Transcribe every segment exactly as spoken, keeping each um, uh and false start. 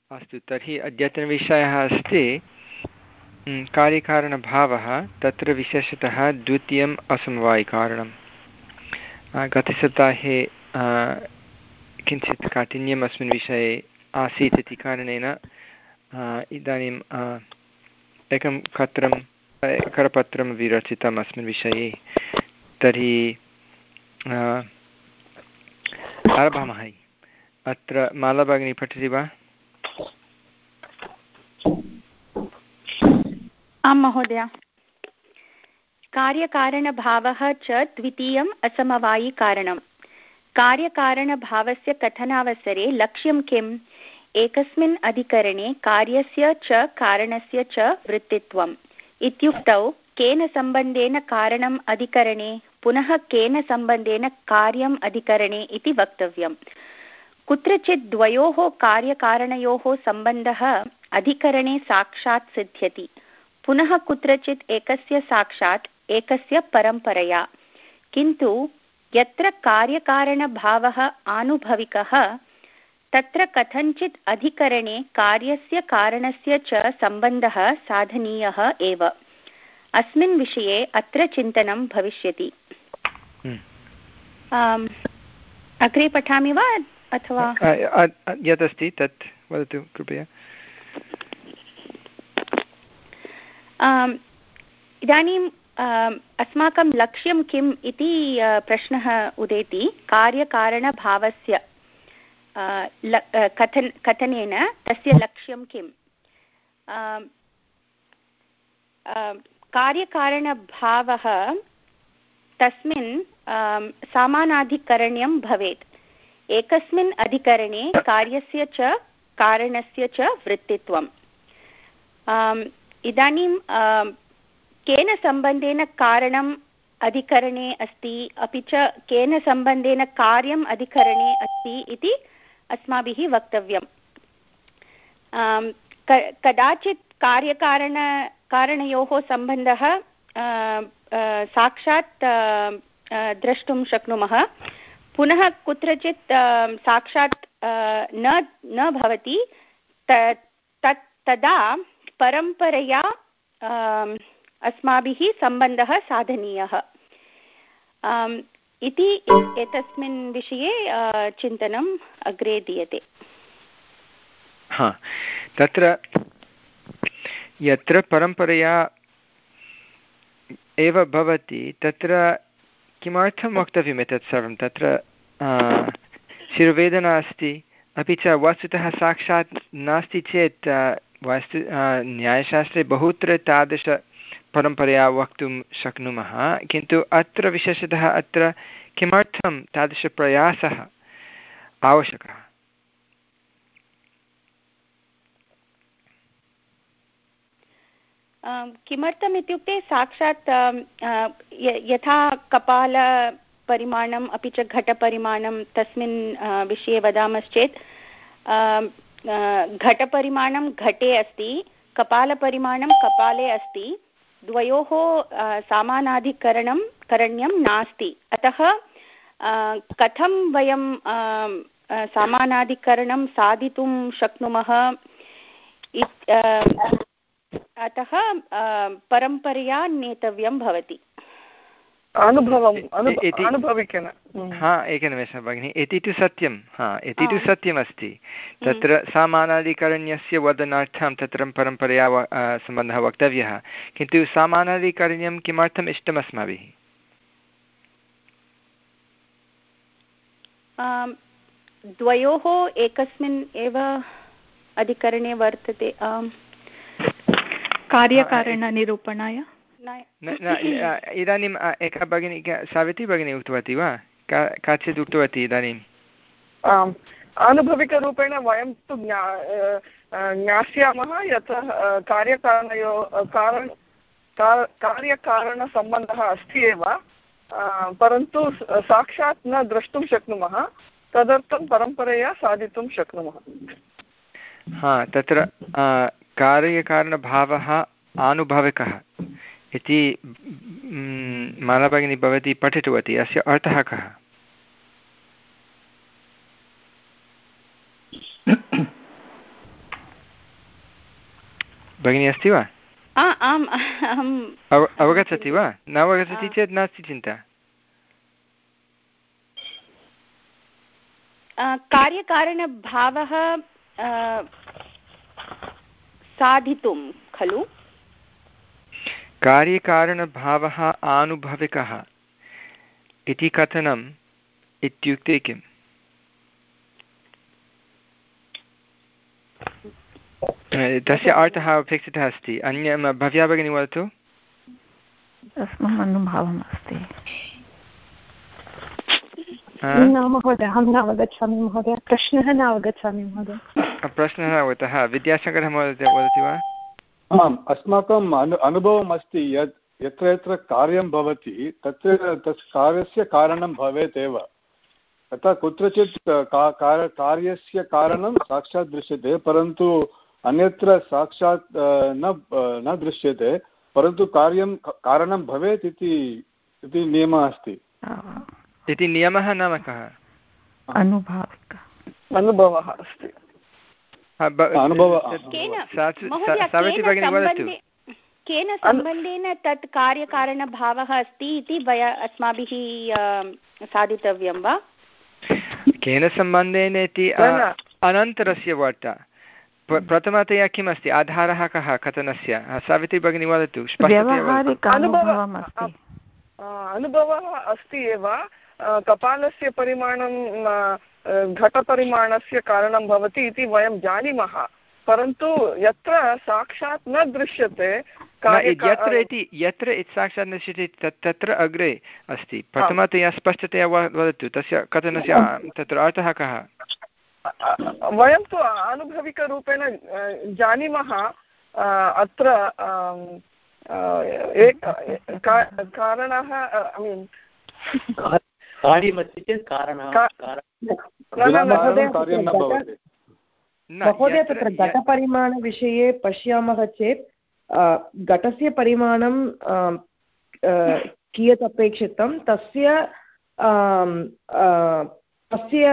अस्तु, तर्हि अद्यतनविषयः अस्ति कार्यकारणभावः, तत्र विशेषतः द्वितीयम् असमवायिकारणं। गतसप्ताहे किञ्चित् काठिन्यम् अस्मिन् विषये आसीत् इति कारणेन इदानीम् एकं पत्रं करपत्रं विरचितम् अस्मिन् विषये। तर्हि आरभामः। अत्र माला भगिनी पठति वा? आं महोदय। कार्यकारणभावः च द्वितीयम् असमवायिकारणम्। कार्यकारणभावस्य कथनावसरे लक्ष्यं किम्? एकस्मिन् अधिकरणे कार्यस्य च कारणस्य च वृत्तित्वम्। इत्युक्तौ केन सम्बन्धेन कारणम् अधिकरणे, पुनः केन सम्बन्धेन कार्यम् अधिकरणे इति वक्तव्यम्। कुत्रचित् द्वयोः कार्यकारणयोः सम्बन्धः अधिकरणे साक्षात् सिद्ध्यति, पुनः कुत्रचित् एकस्य साक्षात् एकस्य परम्परया। किन्तु यत्र कार्यकारणभावः आनुभविकः तत्र कथञ्चित् अधिकरणे कार्यस्य कारणस्य च सम्बन्धः साधनीयः एव। अस्मिन् विषये अत्र चिन्तनं भविष्यति। अग्रे पठामि वा अथवा यदस्ति तत् वदतु कृपया। इदानीम् अस्माकं लक्ष्यं किम् इति प्रश्नः उदेति। कार्यकारणभावस्य कथन कथनेन तस्य लक्ष्यं किम्? कार्यकारणभावः तस्मिन् समानाधिकरण्यं भवेत्। एकस्मिन् अधिकरणे कार्यस्य च कारणस्य च वृत्तित्वम्। इदानीं केन सम्बन्धेन कारणम् अधिकरणे अस्ति, अपि च केन सम्बन्धेन कार्यम् अधिकरणे अस्ति इति अस्माभिः वक्तव्यम्। कदाचित् कार्यकारण कारणयोः सम्बन्धः साक्षात् द्रष्टुं शक्नुमः, पुनः कुत्रचित् साक्षात् न न भवति। तत् तदा परम्परया अस्माभिः सम्बन्धः साधनीयः इति एतस्मिन् विषये चिन्तनम् अग्रे दीयते। हा, तत्र यत्र परम्परया एव भवति तत्र किमर्थं वक्तव्यम् एतत् सर्वं? तत्र शिरोवेदना अस्ति, अपि च वस्तुतः साक्षात् नास्ति चेत् वास्तु न्यायशास्त्रे बहुत्र तादृशपरम्परया वक्तुं शक्नुमः। किन्तु अत्र विशेषतः अत्र किमर्थं तादृशप्रयासः आवश्यकः? किमर्थम् इत्युक्ते साक्षात् यथा कपालपरिमाणम् अपि च घटपरिमाणं तस्मिन् विषये वदामश्चेत् घटपरिमाणं घटे अस्ति, कपालपरिमाणं कपाले अस्ति। द्वयोः समानाधिकरणं करणीयं नास्ति। अतः कथं वयं समानाधिकरणं साधितुं शक्नुमः? अतः परम्परया नेतव्यं भवति। अनुभवम् अनुभविकेन। हा, एकनिमेषः भगिनि, इति तु सत्यं। हा, इति तु सत्यमस्ति। तत्र समानाधिकरण्यस्य वदनार्थं तत्र परम्परया सम्बन्धः वक्तव्यः। किन्तु समानाधिकरण्यं किमर्थम् इष्टम् अस्माभिः? द्वयोः एकस्मिन् एव अधिकरणे वर्तते। कार्यकारणनिरूपणाय इदानीम् एका भगिनी, सावित्री भगिनी उक्तवती वा? का काचित् उक्तवती इदानीम्? आम्, आनुभविकरूपेण वयं तु ज्ञास्यामः यत् कार्यकारणयो कारण कार्यकारणसम्बन्धः अस्ति एव, परन्तु साक्षात् न द्रष्टुं शक्नुमः। तदर्थं परम्परया साधितुं शक्नुमः। हा, तत्र कार्यकारणभावः आनुभविकः इति माला भगिनी भवती पठितवती। अस्य अर्थः कः? भगिनी अस्ति वा? आम् अवगच्छति वा? न अवगच्छति चेत् नास्ति चिन्ता। कार्यकारणभावः साधितुं खलु? कार्यकारणभावः आनुभविकः इति कथनम् इत्युक्ते किम्? तस्य अर्थः अपेक्षितः अस्ति। अन्य भव्या भगिनी वदतु। अस्माकम् अनुभवः अस्ति। महोदय अहं न अवगच्छामि महोदय, प्रश्नः न अवगच्छामि महोदय। प्रश्नः अवगतः। विद्याशङ्करः महोदय वदति वा? आम्, अस्माकम् अनु अनुभवम् अस्ति यत् यत्र यत्र कार्यं भवति तत्र तस् कार्यस्य कारणं भवेत् एव। तथा कुत्रचित् कार्यस्य कारणं साक्षात् दृश्यते, परन्तु अन्यत्र साक्षात् न न दृश्यते, परन्तु कार्यं कारणं भवेत् इति नियमः अस्ति। इति नियमः नाम कः? अनुभवः अनुभवः अस्ति। केन सम्बन्धेन तत् कार्यकारणभावः अस्ति इति वय अस्माभिः साधितव्यं वा? केन सम्बन्धेन इति अनन्तरस्य वार्ता। प्रथमतया किम् अस्ति? आधारः कः कथनस्य? सावित्री भगिनी वदतु। अनुभवः अस्ति एव। कपालस्य परिमाणं घटपरिमाणस्य कारणं भवति इति वयं जानीमः, परन्तु यत्र साक्षात् न दृश्यते, यत्र इति यत्र साक्षात् न दृश्यते तत्र अग्रे अस्ति। प्रथमतया स्पष्टतया वदतु तस्य कथनस्य तत्र अर्थः कः? वयं तु आनुभविकरूपेण जानीमः। अत्र कारणः ऐ मीन् कार्यमस्ति चेत् कारणं महोदय, तत्र घटपरिमाणविषये पश्यामः चेत् घटस्य परिमाणं कियत् अपेक्षितं तस्य तस्य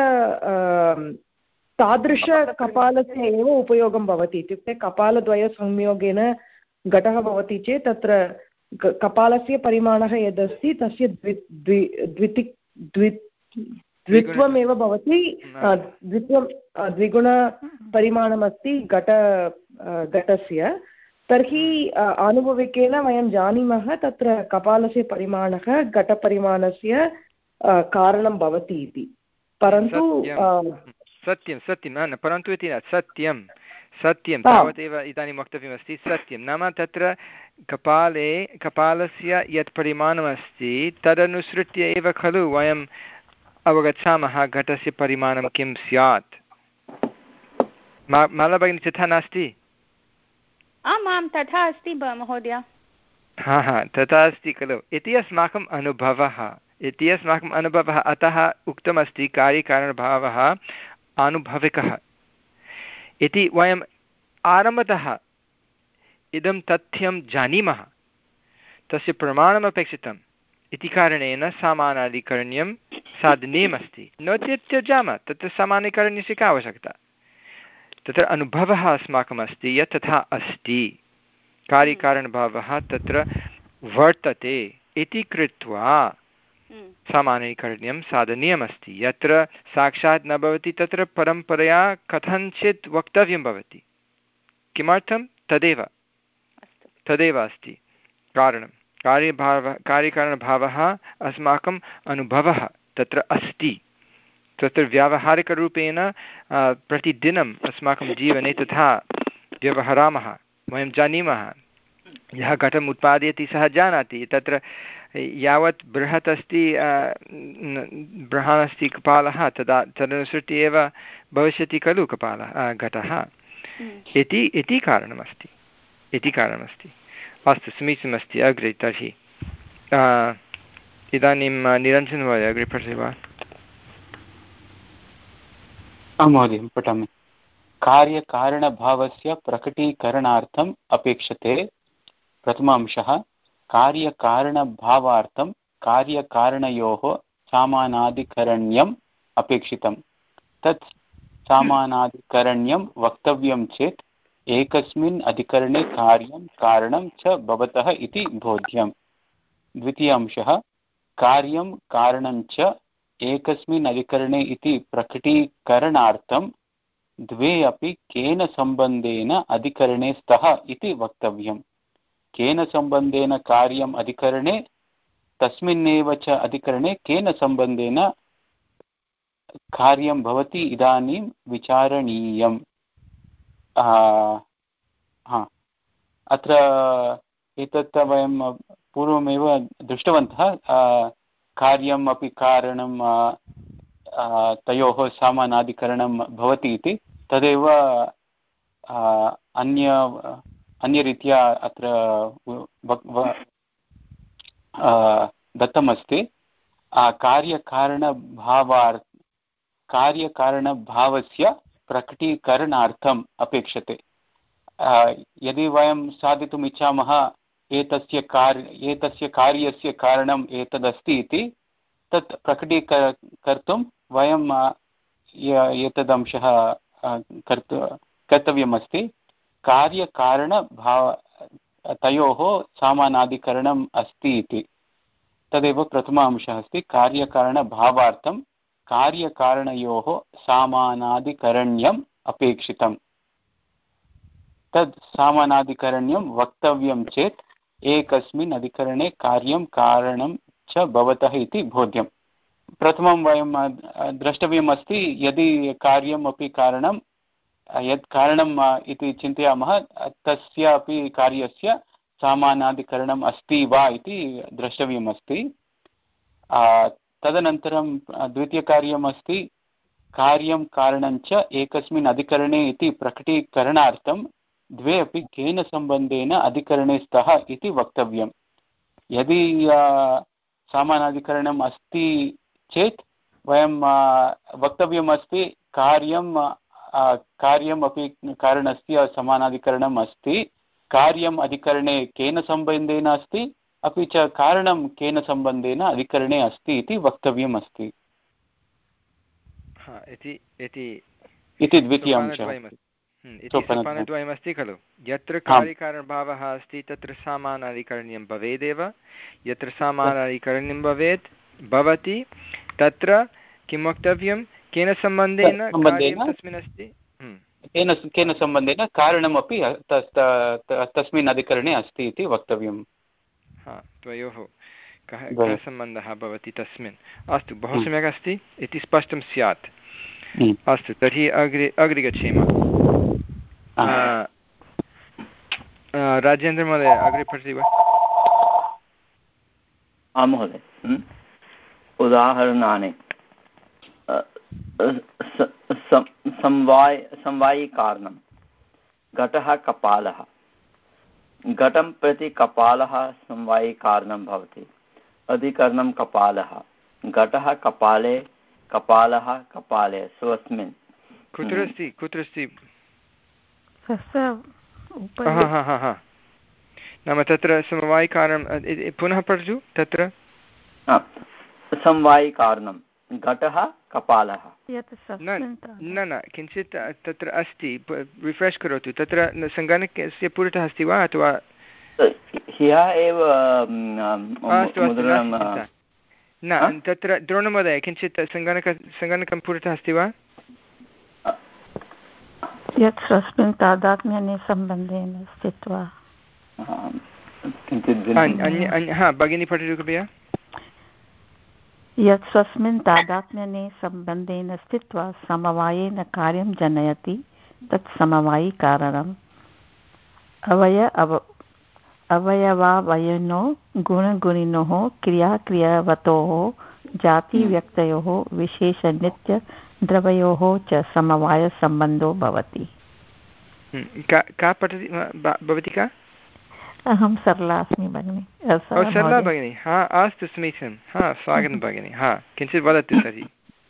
तादृशकपालस्य एव उपयोगं भवति। इत्युक्ते कपालद्वयसंयोगेन घटः भवति चेत् तत्र कपालस्य परिमाणः यदस्ति तस्य द्वि द्वि द्विति द्वि द्वित्वमेव भवति। द्वित्वं द्विगुणपरिमाणमस्ति घट घटस्य। तर्हि आनुभविकेन वयं जानीमः तत्र कपालस्य परिमाणः घटपरिमाणस्य कारणं भवति इति। परन्तु सत्यं सत्यं न परन्तु इति न सत्यं सत्यं तावदेव इदानीं वक्तव्यमस्ति। सत्यं नाम तत्र कपाले कपालस्य यत् परिमाणमस्ति तदनुसृत्य एव खलु वयम् अवगच्छामः घटस्य परिमाणं किं स्यात्। माला भगिनी तथा नास्ति? आम् आं तथा अस्ति महोदय। हा हा तथा अस्ति खलु। इति अस्माकम् अनुभवः इति अस्माकम् अनुभवः। अतः उक्तमस्ति कार्यकारणभावः आनुभविकः इति। वयम् आरम्भतः इदं तथ्यं जानीमः, तस्य प्रमाणमपेक्षितम् इति कारणेन सामानाधिकरण्यं साधनीयमस्ति। नो चेत् त्यजामः, तत्र सामान्यकरण्यस्य का आवश्यकता? तत्र अनुभवः अस्माकम् अस्ति यत् तथा अस्ति, कार्यकारणभावः तत्र वर्तते इति कृत्वा सामान्यकरण्यं साधनीयमस्ति। यत्र साक्षात् न भवति तत्र परम्परया कथञ्चित् वक्तव्यं भवति। किमर्थं? तदेव तदेव अस्ति कारणं। कार्यभावः कार्यकारणभावः अस्माकम् अनुभवः तत्र अस्ति। तत्र व्यावहारिकरूपेण प्रतिदिनम् अस्माकं जीवने तथा व्यवहरामः। वयं जानीमः यः घटम् उत्पादयति सः जानाति तत्र यावत् बृहत् अस्ति बृहन् अस्ति कपालः तदा तदनुसृत्य एव भविष्यति खलु कपालः घटः इति इति कारणमस्ति इति कारणमस्ति। अस्तु, समीचीनमस्ति। अग्रे तर्हि इदानीं निरञ्जन महोदय अग्रे पठति वा? आं महोदय पठामि। कार्यकारणभावस्य प्रकटीकरणार्थम् अपेक्षते प्रथमांशः कार्यकारणभावार्थं कार्यकारणयोः सामानाधिकरण्यम् अपेक्षितं। तत् सामानाधिकरण्यं वक्तव्यं चेत् एकस्मिन् अधिकरणे कार्यं कारणं च भवतः इति बोध्यम्। द्वितीय अंशः कार्यं कारणं च एकस्मिन् अधिकरणे इति प्रकटीकरणार्थं द्वे अपि केन सम्बन्धेन अधिकरणे स्तः इति वक्तव्यम्। केन सम्बन्धेन कार्यम् अधिकरणे तस्मिन्नेव च अधिकरणे केन सम्बन्धेन कार्यं भवति इदानीं विचारणीयम्। हा अत्र एतत् वयं पूर्वमेव दृष्टवन्तः। कार्यम् अपि कारणं तयोः समानाधिकरणं भवति इति तदेव अन्य अन्यरीत्या अत्र दत्तमस्ति। कार्यकारणभावार् कार्यकारणभावस्य प्रकटीकरणार्थम् अपेक्षते। यदि वयं साधितुम् इच्छामः एतस्य कार्य एतस्य कार्यस्य कारणम् एतदस्ति इति तत् प्रकटीकर्तुं वयं एतदंशः कर्तु कर्तव्यमस्ति। कार्यकारणभाव तयोः समानाधिकरणम् अस्ति इति तदेव प्रथम अंशः अस्ति। कार्यकारणभावार्थं कार्यकारणयोः समानाधिकरण्यम् अपेक्षितम्। तद् समानाधिकरण्यं वक्तव्यं चेत् एकस्मिन् अधिकरणे कार्यं कारणं च भवतः इति बोध्यम्। प्रथमं वयं द्रष्टव्यमस्ति यदि कार्यम् अपि कारणं यत् कारणम् इति चिन्तयामः तस्यापि कार्यस्य समानाधिकरणम् अस्ति वा इति द्रष्टव्यमस्ति। तदनन्तरं द्वितीयकार्यम् अस्ति कार्यं कारणं च एकस्मिन् अधिकरणे इति प्रकटीकरणार्थं द्वे अपि केन सम्बन्धेन अधिकरणे स्तः इति वक्तव्यम्। यदि समानाधिकरणम् अस्ति चेत् वयं वक्तव्यमस्ति कार्यं कार्यम् अपि कारणस्य समानाधिकरणम् अस्ति। कार्यम् अधिकरणे केन सम्बन्धेन अस्ति अपि च कारणं केन सम्बन्धेन अधिकरणे अस्ति इति वक्तव्यम् अस्ति इति द्वितीय अंशः। सोपानद्वयमस्ति खलु। यत्र कार्यकारणभावः अस्ति तत्र समानाधिकरण्यं भवेदेव। यत्र समानाधिकरण्यं भवेत् भवति तत्र किं वक्तव्यं केन सम्बन्धेन कार्यं तस्मिन् अस्ति केन केन सम्बन्धेन कारणमपि तस्मिन् अधिकरणे अस्ति इति वक्तव्यम्। हा द्वयोः कः कः सम्बन्धः भवति तस्मिन्। अस्तु बहु सम्यक् अस्ति इति स्पष्टं स्यात्। अस्तु तर्हि अग्रे अग्रे गच्छेम। राजेन्द्रमहोदय अग्रे पठति वा? आं महोदय। उदाहरणानि समवाय समवायिकारणं घटः कपालः। घटं प्रति कपालः समवायिकारणं भवति। अधिकरणं कपालः। घटः कपाले कपालः कपाले स्वस्मिन्। कुत्र अस्ति कुत्र अस्ति? नाम तत्र समवायिकारणं पुनः पठतु। तत्र समवायिकारणं घटः कपालः। न न किञ्चित् तत्र अस्ति रिफ्रेश् करोतु। तत्र सङ्गणकस्य पुरतः अस्ति वा अथवा ह्यः एव? न तत्र द्रोणमहोदय किञ्चित् सङ्गणक सङ्गणकं पुरतः अस्ति वा? यत् स्वस्मिन् तादात्म्येन सम्बन्धेन स्थित्वा। हा भगिनी पठतु कृपया। यत् स्वस्मिन् तादात्म्येन सम्बन्धेन स्थित्वा समवायेन कार्यं जनयति तत् समवायिकारणम्। अवय अव अवयवावयनो गुणगुणिनोः क्रियाक्रियावतोः जातिव्यक्तयोः विशेषनित्यद्रवयोः च समवायसम्बन्धो भवति। का पठति भवती का? अहं सरला अस्मि भगिनि। सरला भगिनी। हा अस्तु समीचीनं। हा स्वागतं भगिनि। हा किञ्चित् वदतु तर्हि।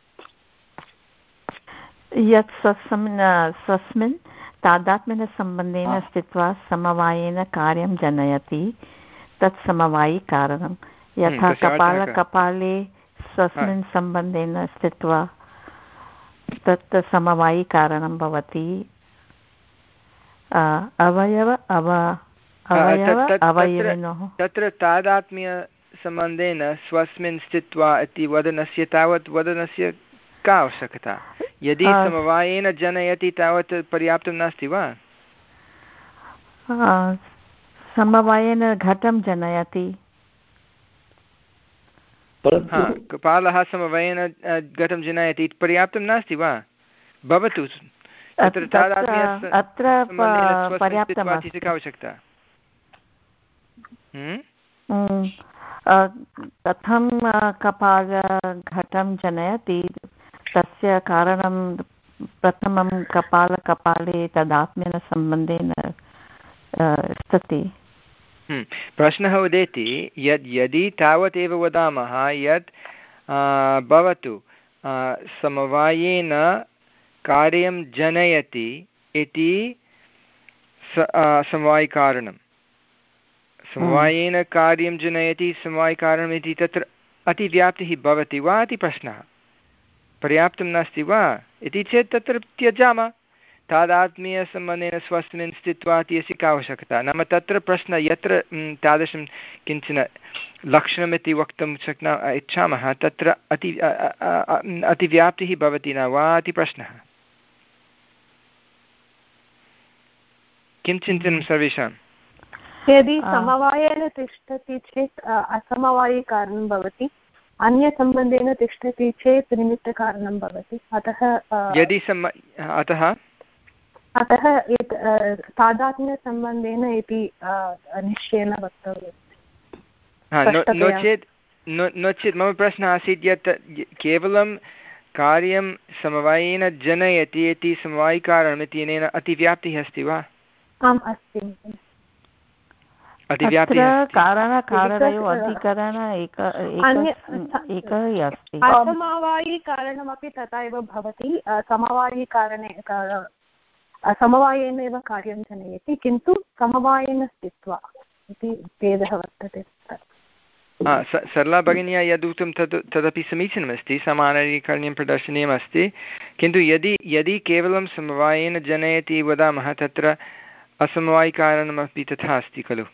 यत् स्वस्मिन् स्वस्मिन् तादात्म्येन सम्बन्धेन स्थित्वा समवायेन कार्यं जनयति तत् समवायिकारणं। यथा कपालकपाले स्वस्मिन् सम्बन्धेन स्थित्वा तत् समवायिकारणं भवति। अवयव अव अवयव अवयविनोः तत्र तादात्म्यसम्बन्धेन स्वस्मिन् स्थित्वा इति वदनस्य तावत् वदनस्य का आवश्यकता? यदि समवायेन जनयति तावत् पर्याप्तं नास्ति वा? समवायेन घटं जनयति। कपालः समवायेन घटं जनयति इति पर्याप्तं नास्ति वा? भवतु तत्र तादात्म्यस्य का आवश्यकता? कथं कपाल घटं जनयति तस्य कारणं प्रथमं कपालकपाले तदात्म्येन सम्बन्धेन स्थिति। प्रश्नः उदेति यद् यदि तावदेव वदामः यत् भवतु समवायेन कार्यं जनयति इति समवायिकारणं, समवायेन कार्यं जनयति समवायिकारणम् इति तत्र अतिव्याप्तिः भवति वा इति प्रश्नः। पर्याप्तं नास्ति वा इति चेत् तत्र त्यजामः। तादात्म्यसम्बन्धेन स्वस्मिन् स्थित्वा इत्यस्य का आवश्यकता? नाम तत्र प्रश्नः यत्र तादृशं किञ्चन लक्षणमिति वक्तुं शक्नुमः इच्छामः तत्र अति अतिव्याप्तिः भवति न वा इति प्रश्नः। किं चिन्तनं सर्वेषां? यदि समवायेन तिष्ठति चेत् असमवायिकारणं भवति, अन्यसम्बन्धेन तिष्ठति चेत् निमित्तकारणं भवति। अतः यदि सम अतः अतः तादात्म्यसम्बन्धेन इति निश्चयेन वक्तव्यम्। नो चेत् नो चेत् मम प्रश्नः आसीत् यत् केवलं कार्यं समवायेन जनयति इति समवायिकारणम् इत्यनेन अतिव्याप्तिः अस्ति वा? आम् अस्ति। असमवायिकारणमपि तथा एव भवति। समवायिकारणे समवायेन एव कार्यं जनयति, किन्तु समवायेन स्थित्वा इति भेदः वर्तते। सरला भगिन्या यदुक्तं तद् तदपि समीचीनमस्ति, समानाधिकरण्यं प्रदर्शनीयमस्ति। किन्तु यदि यदि केवलं समवायेन जनयति वदामः तत्र असमवायिकारणमपि तथा अस्ति खलु,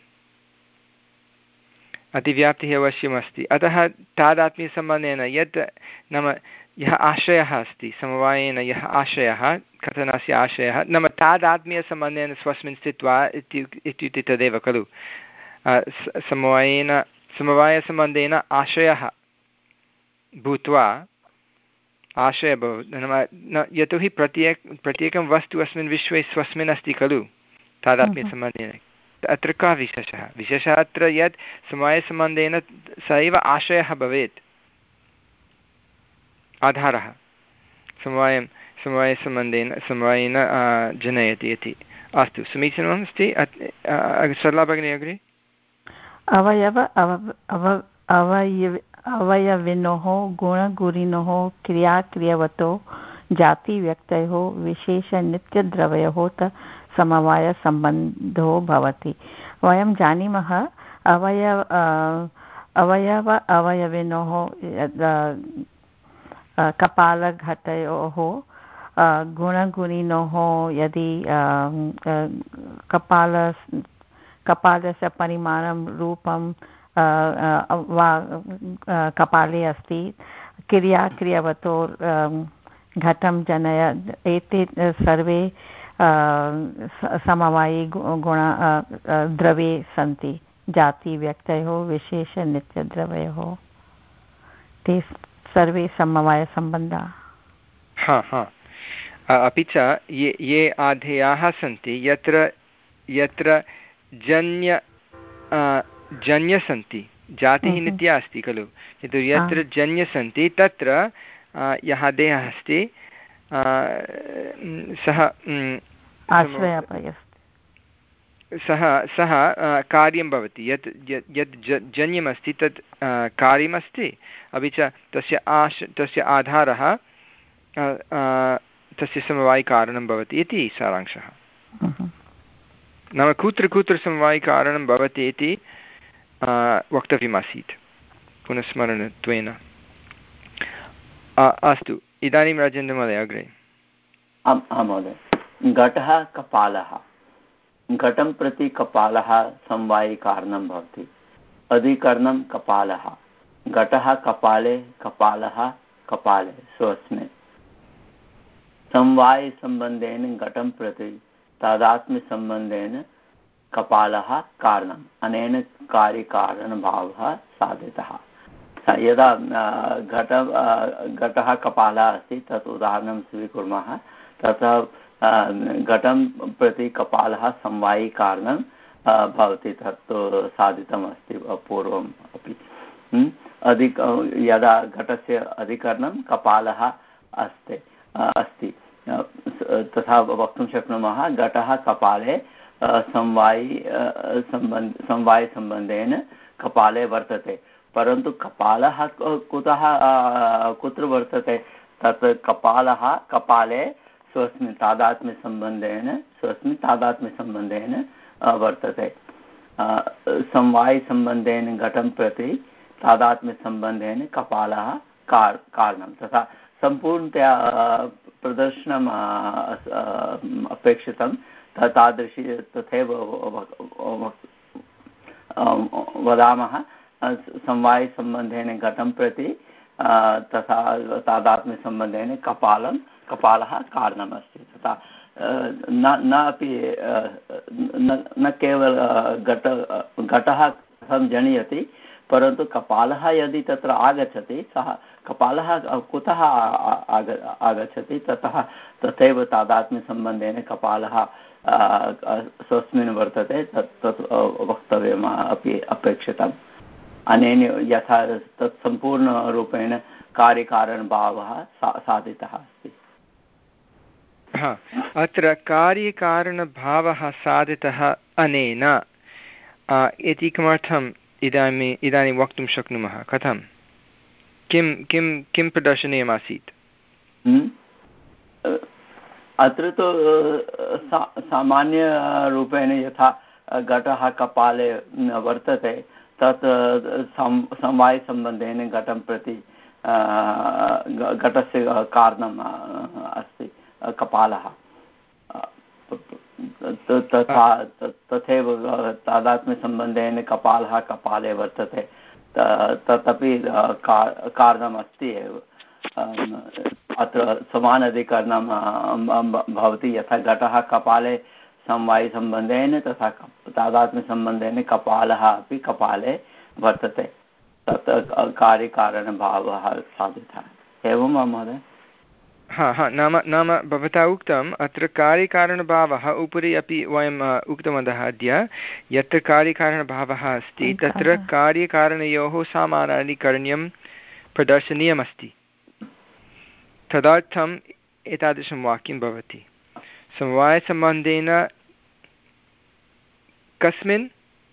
अतिव्याप्तिः अवश्यमस्ति। अतः तादात्म्यसम्बन्धेन यत् नाम यः आशयः अस्ति समवायेन, यः आशयः कथनस्य आशयः नाम तादात्म्यसम्बन्धेन स्वस्मिन् स्थित्वा इत्युक्ते तदेव खलु। समवायेन समवायसम्बन्धेन आशयः भूत्वा आशयः भवति नाम यतोहि प्रत्येक प्रत्येकं वस्तु अस्मिन् विश्वे स्वस्मिन् अस्ति खलु तादात्म्यसम्बन्धेन। अत्र कः विशेषः? विशेषः अत्र यत् समवायसम्बन्धेन स एव आशयः भवेत्, आधारः समवायं समवायसम्बन्धेन समवायेन जनयति इति। अस्तु, समीचीनमस्ति। सरला भगिनी अग्रे। अवयव अवयव अवयविनोः गुणगुणिनोः क्रियाक्रियवतो जातिव्यक्तयोः विशेषनित्यद्रवयोः त समवायसम्बन्धो भवति। वयं जानीमः अवयव अवयव अवयविनोः कपालघटयोः गुणगुणिनोः यदि कपाल कपालस्य परिमाणं रूपं वा कपाले अस्ति, क्रियाक्रियवतो घटं जनय, एते सर्वे समवायी गुण द्रवे सन्ति। जातिव्यक्तयोः विशेषनित्यद्रवयोः ते सर्वे समवायसम्बन्धाः। हा हा अपि च ये ये आधेयाः सन्ति यत्र यत्र जन्य जन्य सन्ति, जातिः नित्या अस्ति खलु, किन्तु यत्र जन्य सन्ति तत्र यः देहः अस्ति सः सः सः कार्यं भवति। यत् यत् जन्यमस्ति तत् कार्यमस्ति, अपि च तस्य आश तस्य आधारः तस्य समवायिकारणं भवति इति सारांशः। नाम कुत्र कुत्र समवायिकारणं भवति इति वक्तव्यमासीत् पुनस्मरणत्वेन। अस्तु, इदानीं राजेन्द्रमहोदय अग्रे। आम् आं महोदय। घटः कपालः, घटं प्रति कपालः समवायिकारणं भवति। अधिकरणं कपालः, घटः कपाले, कपालः कपाले स्वस्मिन्। समवायसम्बन्धेन घटं प्रति तादात्म्यसम्बन्धेन कपालः कारणम्। अनेन कार्यकारणभावः साधितः। यदा घट घटः कपालः अस्ति तत् उदाहरणं स्वीकुर्मः। तथा घटं प्रति कपालः समवायिकारणं भवति, तत्तु साधितमस्ति पूर्वम् अपि। अधिक यदा घटस्य अधिकरणं कपालः अस्ति अस्ति तथा वक्तुं शक्नुमः घटः कपाले समवायि सम्बन्ध समवायसम्बन्धेन कपाले वर्तते। परन्तु कपालः कुतः कुत्र वर्तते? तत् कपालः कपाले स्वस्मिन् तादात्म्यसम्बन्धेन स्वस्मिन् तादात्म्यसम्बन्धेन वर्तते। समवायसम्बन्धेन घटं प्रति तादात्म्यसम्बन्धेन कपालः कार कारणं। तथा सम्पूर्णतया प्रदर्शनम् अपेक्षितं तादृशी तथैव वदामः। समवायसम्बन्धेन घटं प्रति तथा तादात्म्यसम्बन्धेन कपालं कपालः कारणमस्ति। तथा न न अपि न केवल घट घटः कथं जनयति, परन्तु कपालः यदि तत्र आगच्छति सः कपालः कुतः आग आगच्छति ततः तथैव तादात्म्यसम्बन्धेन कपालः स्वस्मिन् वर्तते। तत् तत् वक्तव्यम् अपि अपेक्षितम्। अनेन यथा तत् सम्पूर्णरूपेण कार्यकारणभावः सा साधितः अस्ति। हा, अत्र कार्यकारणभावः साधितः अनेन इति किमर्थम् इदानीम् इदानीं वक्तुं शक्नुमः? कथं किं किं किं प्रदर्शनीयमासीत्? अत्र तु सामान्यरूपेण यथा घटः कपाले वर्तते तत् समवायसम्बन्धेन घटं प्रति घटस्य कारणम् अस्ति कपालः। तथा तथैव तादात्म्यसम्बन्धेन कपालः कपाले वर्तते, तदपि कारणमस्ति एव। अत्र समानाधिकरणं भवति। यथा घटः कपाले समवायसम्बन्धेन तथा तादात्म्यसम्बन्धेन कपालः अपि कपाले वर्तते। तत् कार्यकारणभावः साधितः। एवं वा महोदय? हा हा नाम नाम भवता उक्तम् अत्र कार्यकारणभावः उपरि अपि वयम् उक्तवन्तः अद्य। यत्र कार्यकारणभावः अस्ति तत्र कार्यकारणयोः समानाधिकरण्यं प्रदर्शनीयमस्ति। तदर्थम् एतादृशं वाक्यं भवति। समवायसम्बन्धेन कस्मिन्?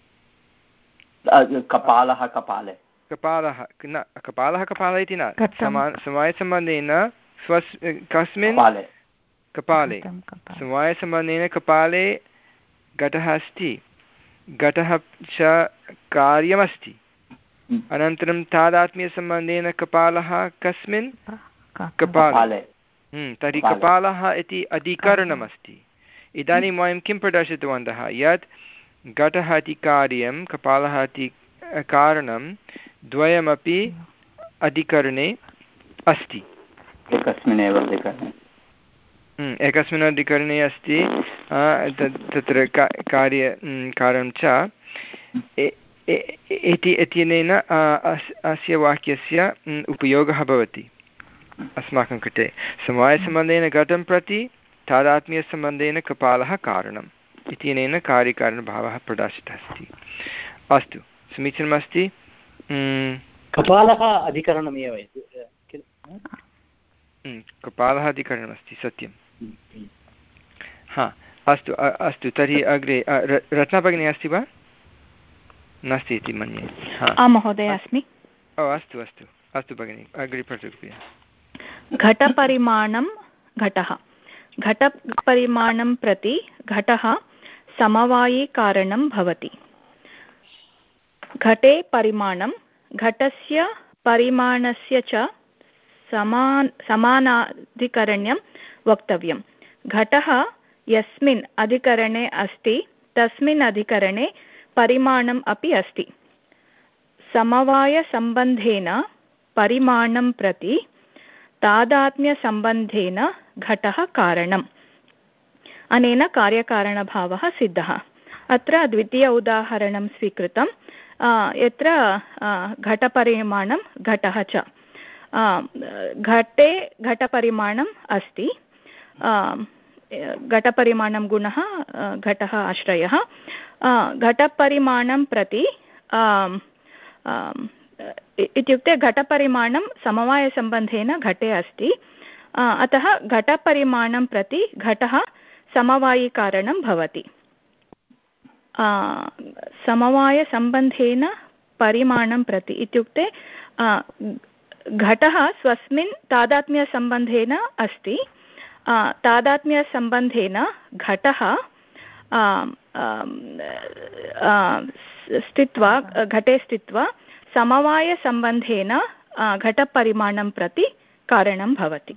कपालः कपाले। कपालः न कपालः कपाले इति न, समवायसम्बन्धेन स्वस् कस्मिन्? कपाले। समवायसम्बन्धेन कपाले घटः अस्ति, घटः च कार्यमस्ति। अनन्तरं तादात्म्यसम्बन्धेन कपालः कस्मिन्? कपाले। तर्हि कपालः इति अधिकरणमस्ति। इदानीं वयं किं प्रदर्शितवन्तः? यत् घटः इति कार्यं कपालः इति कारणं द्वयमपि अधिकरणे अस्ति। एकस्मिन्नेव अधिकरणे एकस्मिन् अधिकरणे अस्ति। तत्र कार्य कारणं च इति इत्यनेन अस्य वाक्यस्य उपयोगः भवति अस्माकं कृते। समवायसम्बन्धेन घटं प्रति तादात्म्यसम्बन्धेन कपालः कारणम् इत्यनेन कार्यकारणभावः प्रदर्शितः अस्ति। अस्तु, समीचीनमस्ति। कपालः अधिकरणमेव। कपालः अधिकरणमस्ति, सत्यं। हा, अस्तु अस्तु। तर्हि अग्रे रत्ना भगिनी अस्ति वा? नास्ति इति मन्ये। हा महोदय अस्मि। ओ अस्तु अस्तु अस्तु भगिनि, अग्रे पठतु। घटपरिमाणं घटः घटपरिमाणं प्रति घटः समवायिकारणं भवति। घटे परिमाणं घटस्य परिमाणस्य च समान समानाधिकरण्यं वक्तव्यं। घटः यस्मिन् अधिकरणे अस्ति तस्मिन् अधिकरणे परिमाणम् अपि अस्ति। समवायसम्बन्धेन परिमाणं प्रति तादात्म्यसम्बन्धेन घटः कारणम्। अनेन कार्यकारणभावः सिद्धः। अत्र द्वितीय उदाहरणं स्वीकृतं यत्र घटपरिमाणं घटः च। घटे घटपरिमाणम् अस्ति, घटपरिमाणं गुणः, घटः आश्रयः। घटपरिमाणं प्रति इत्युक्ते घटपरिमाणं समवायसम्बन्धेन घटे अस्ति, अतः घटपरिमाणं प्रति घटः समवायिकारणं भवति। समवायसम्बन्धेन परिमाणं प्रति इत्युक्ते घटः स्वस्मिन् तादात्म्यसम्बन्धेन अस्ति, तादात्म्यसम्बन्धेन घटः स्थित्वा घटे स्थित्वा समवायसम्बन्धेन घटपरिमाणं प्रति कारणं भवति।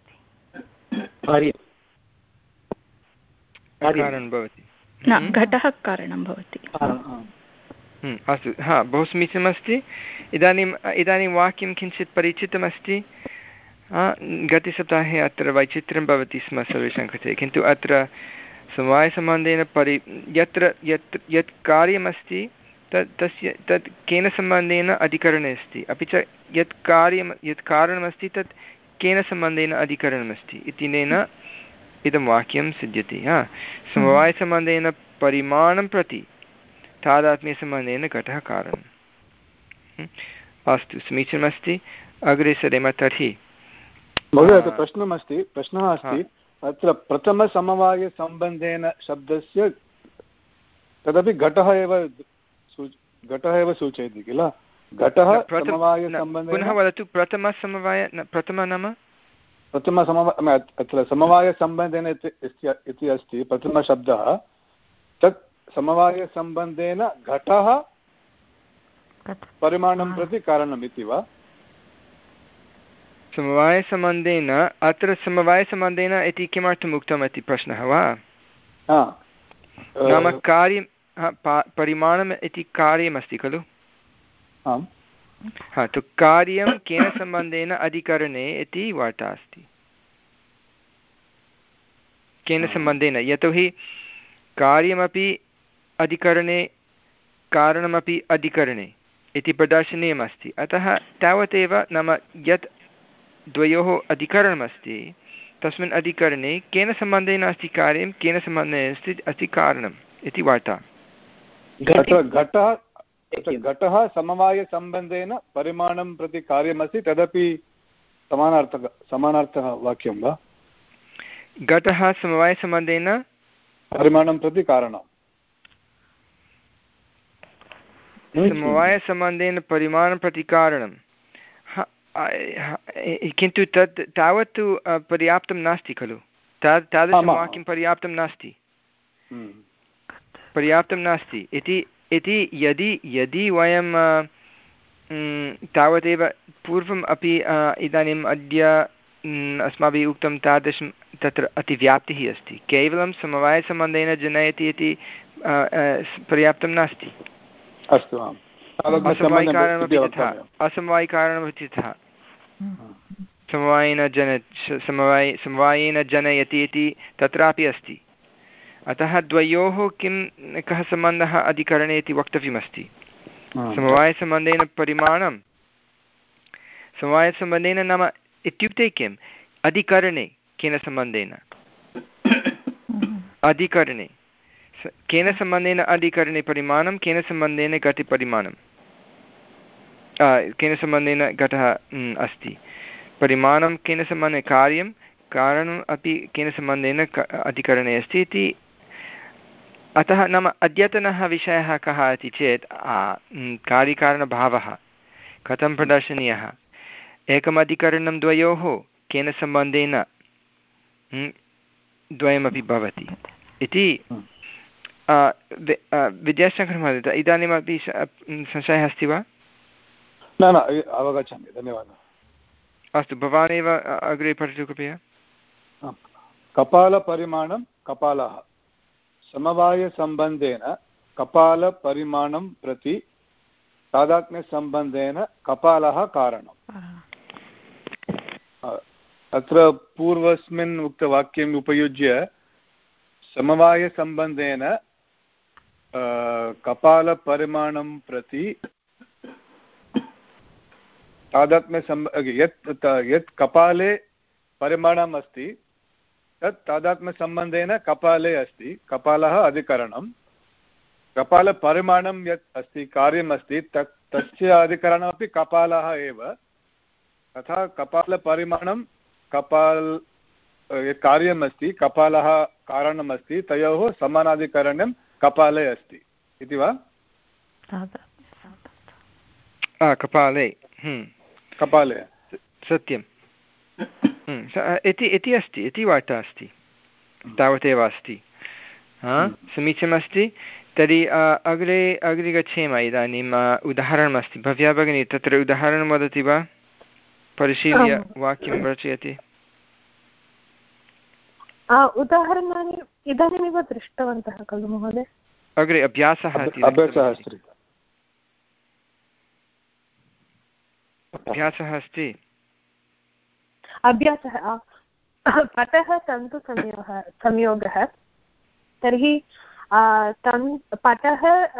न, घटः कारणं भवति। अस्तु, हा, बहु समीचीनमस्ति। इदानीम् इदानीं वाक्यं किञ्चित् परिचितमस्ति। गतसप्ताहे अत्र वैचित्र्यं भवति स्म सर्वेषां कृते, किन्तु अत्र समवायसम्बन्धेन परि यत्र यत् यत् कार्यमस्ति तत् तस्य तत् केन सम्बन्धेन अधिकरणे अस्ति, अपि च यत् कार्यं यत् कारणमस्ति तत् केन सम्बन्धेन अधिकरणमस्ति इत्यनेन इदं वाक्यं सिद्ध्यति। हा, समवायसम्बन्धेन परिमाणं प्रति तादात्म्यसम्बन्धेन घटः कारणम्। अस्तु, समीचीनमस्ति। अग्रे सरेम। तर्हि महोदय, अत्र प्रश्नमस्ति प्रश्नः अस्ति अत्र प्रथमसमवायसम्बन्धेन शब्दस्य तदपि घटः एव घटः एव सूचयति किल? घटः समवायसम्बन्धेन। पुनः वदतु। प्रथमसमवाय प्रथम नाम प्रथमसमवाय अत्र समवायसम्बन्धेन इति अस्ति प्रथमशब्दः, तत् समवायसम्बन्धेन घटः परिमाणं प्रति कारणम् इति वा? समवायसम्बन्धेन अत्र समवायसम्बन्धेन इति किमर्थम् उक्तम् इति प्रश्नः वा? नाम कार्यं परिमाणम् इति कार्यमस्ति खलु? हा, तु कार्यं केन सम्बन्धेन अधिकरणे इति वार्ता अस्ति। केन सम्बन्धेन, यतोहि कार्यमपि अधिकरणे कारणमपि अधिकरणे इति प्रदर्शनीयमस्ति। अतः तावदेव, नाम यत् द्वयोः अधिकरणमस्ति तस्मिन् अधिकरणे केन सम्बन्धेन अस्ति कार्यं, केन सम्बन्धेन अस्ति अस्ति कारणम् इति वार्ता। घटः घटः समवायसम्बन्धेन परिमाणं प्रति कार्यमस्ति, तदपि समानार्थक समानार्थः वाक्यं वा? घटः समवायसम्बन्धेन परिमाणं प्रति कारणं। समवायसम्बन्धेन परिमाणं प्रति कारणं, किन्तु तत् तावत् पर्याप्तं नास्ति खलु? तद् तादृशं वाक्यं पर्याप्तं नास्ति, पर्याप्तं नास्ति इति इति यदि यदि वयं तावदेव पूर्वम् अपि इदानीम् अद्य अस्माभिः उक्तं तादृशं तत्र अतिव्याप्तिः अस्ति। केवलं समवायसम्बन्धेन जनयति इति पर्याप्तं नास्ति। अस्तु, असमवायिकारणमपि तथा असमवायिकारणमपि तथा समवायेन जन समवाय समवायेन जनयति इति तत्रापि अस्ति। अतः द्वयोः किं कः सम्बन्धः अधिकरणे इति वक्तव्यमस्ति। समवायसम्बन्धेन परिमाणं, समवायसम्बन्धेन नाम इत्युक्ते किम्? अधिकरणे केन सम्बन्धेन, अधिकरणे केन सम्बन्धेन अधिकरणे परिमाणं, केन सम्बन्धेन घटपरिमाणं, केन सम्बन्धेन घटः अस्ति, परिमाणं केन सम्बन्धेन कार्यं, कारणम् अपि केन सम्बन्धेन अधिकरणे अस्ति इति। अतः नाम अद्यतनः विषयः कः इति चेत् कार्यकारणभावः कथं प्रदर्शनीयः, एकम् अधिकरणं द्वयोः केन सम्बन्धेन द्वयमपि भवति इति। विद्याशङ्करमहोदय, इदानीमपि संशयः अस्ति वा? न न, अवगच्छामि, धन्यवादः। अस्तु, भवानेव अग्रे पठतु कृपया। कपालपरिमाणं कपालः समवायसम्बन्धेन कपालपरिमाणं प्रति तादात्म्यसम्बन्धेन कपालः कारणम्। अत्र पूर्वस्मिन् उक्तवाक्यम् उपयुज्य समवायसम्बन्धेन कपालपरिमाणं प्रति तादात्म्यसम्ब यत् यत् कपाले परिमाणम् अस्ति तत् तादात्म्यसम्बन्धेन कपाले अस्ति, कपालः अधिकरणं। कपालपरिमाणं यत् अस्ति, कार्यम् अस्ति, तत् तस्य अधिकरणमपि कपालः एव। तथा कपालपरिमाणं कपाल यत् कार्यम् अस्ति, कपालः कारणमस्ति, तयोः समानाधिकरणं कपाले अस्ति इति वा? कपाले कपाले सत्यं इति इति अस्ति, इति वार्ता अस्ति, तावदेव अस्ति। समीचीनमस्ति। तर्हि अग्रे अग्रे गच्छेम। इदानीम् उदाहरणमस्ति। भव्या भगिनी तत्र उदाहरणं वदति वा? परिशील्य वाक्यं रचयति। उदाहरणानि इदानीमेव दृष्टवन्तः खलु महोदय? अग्रे अभ्यासः अभ्यासः अस्ति अभ्यासः अस्ति अभ्यासः पटः तन्तु संयोगः संयोगः तर्हि तन् पटः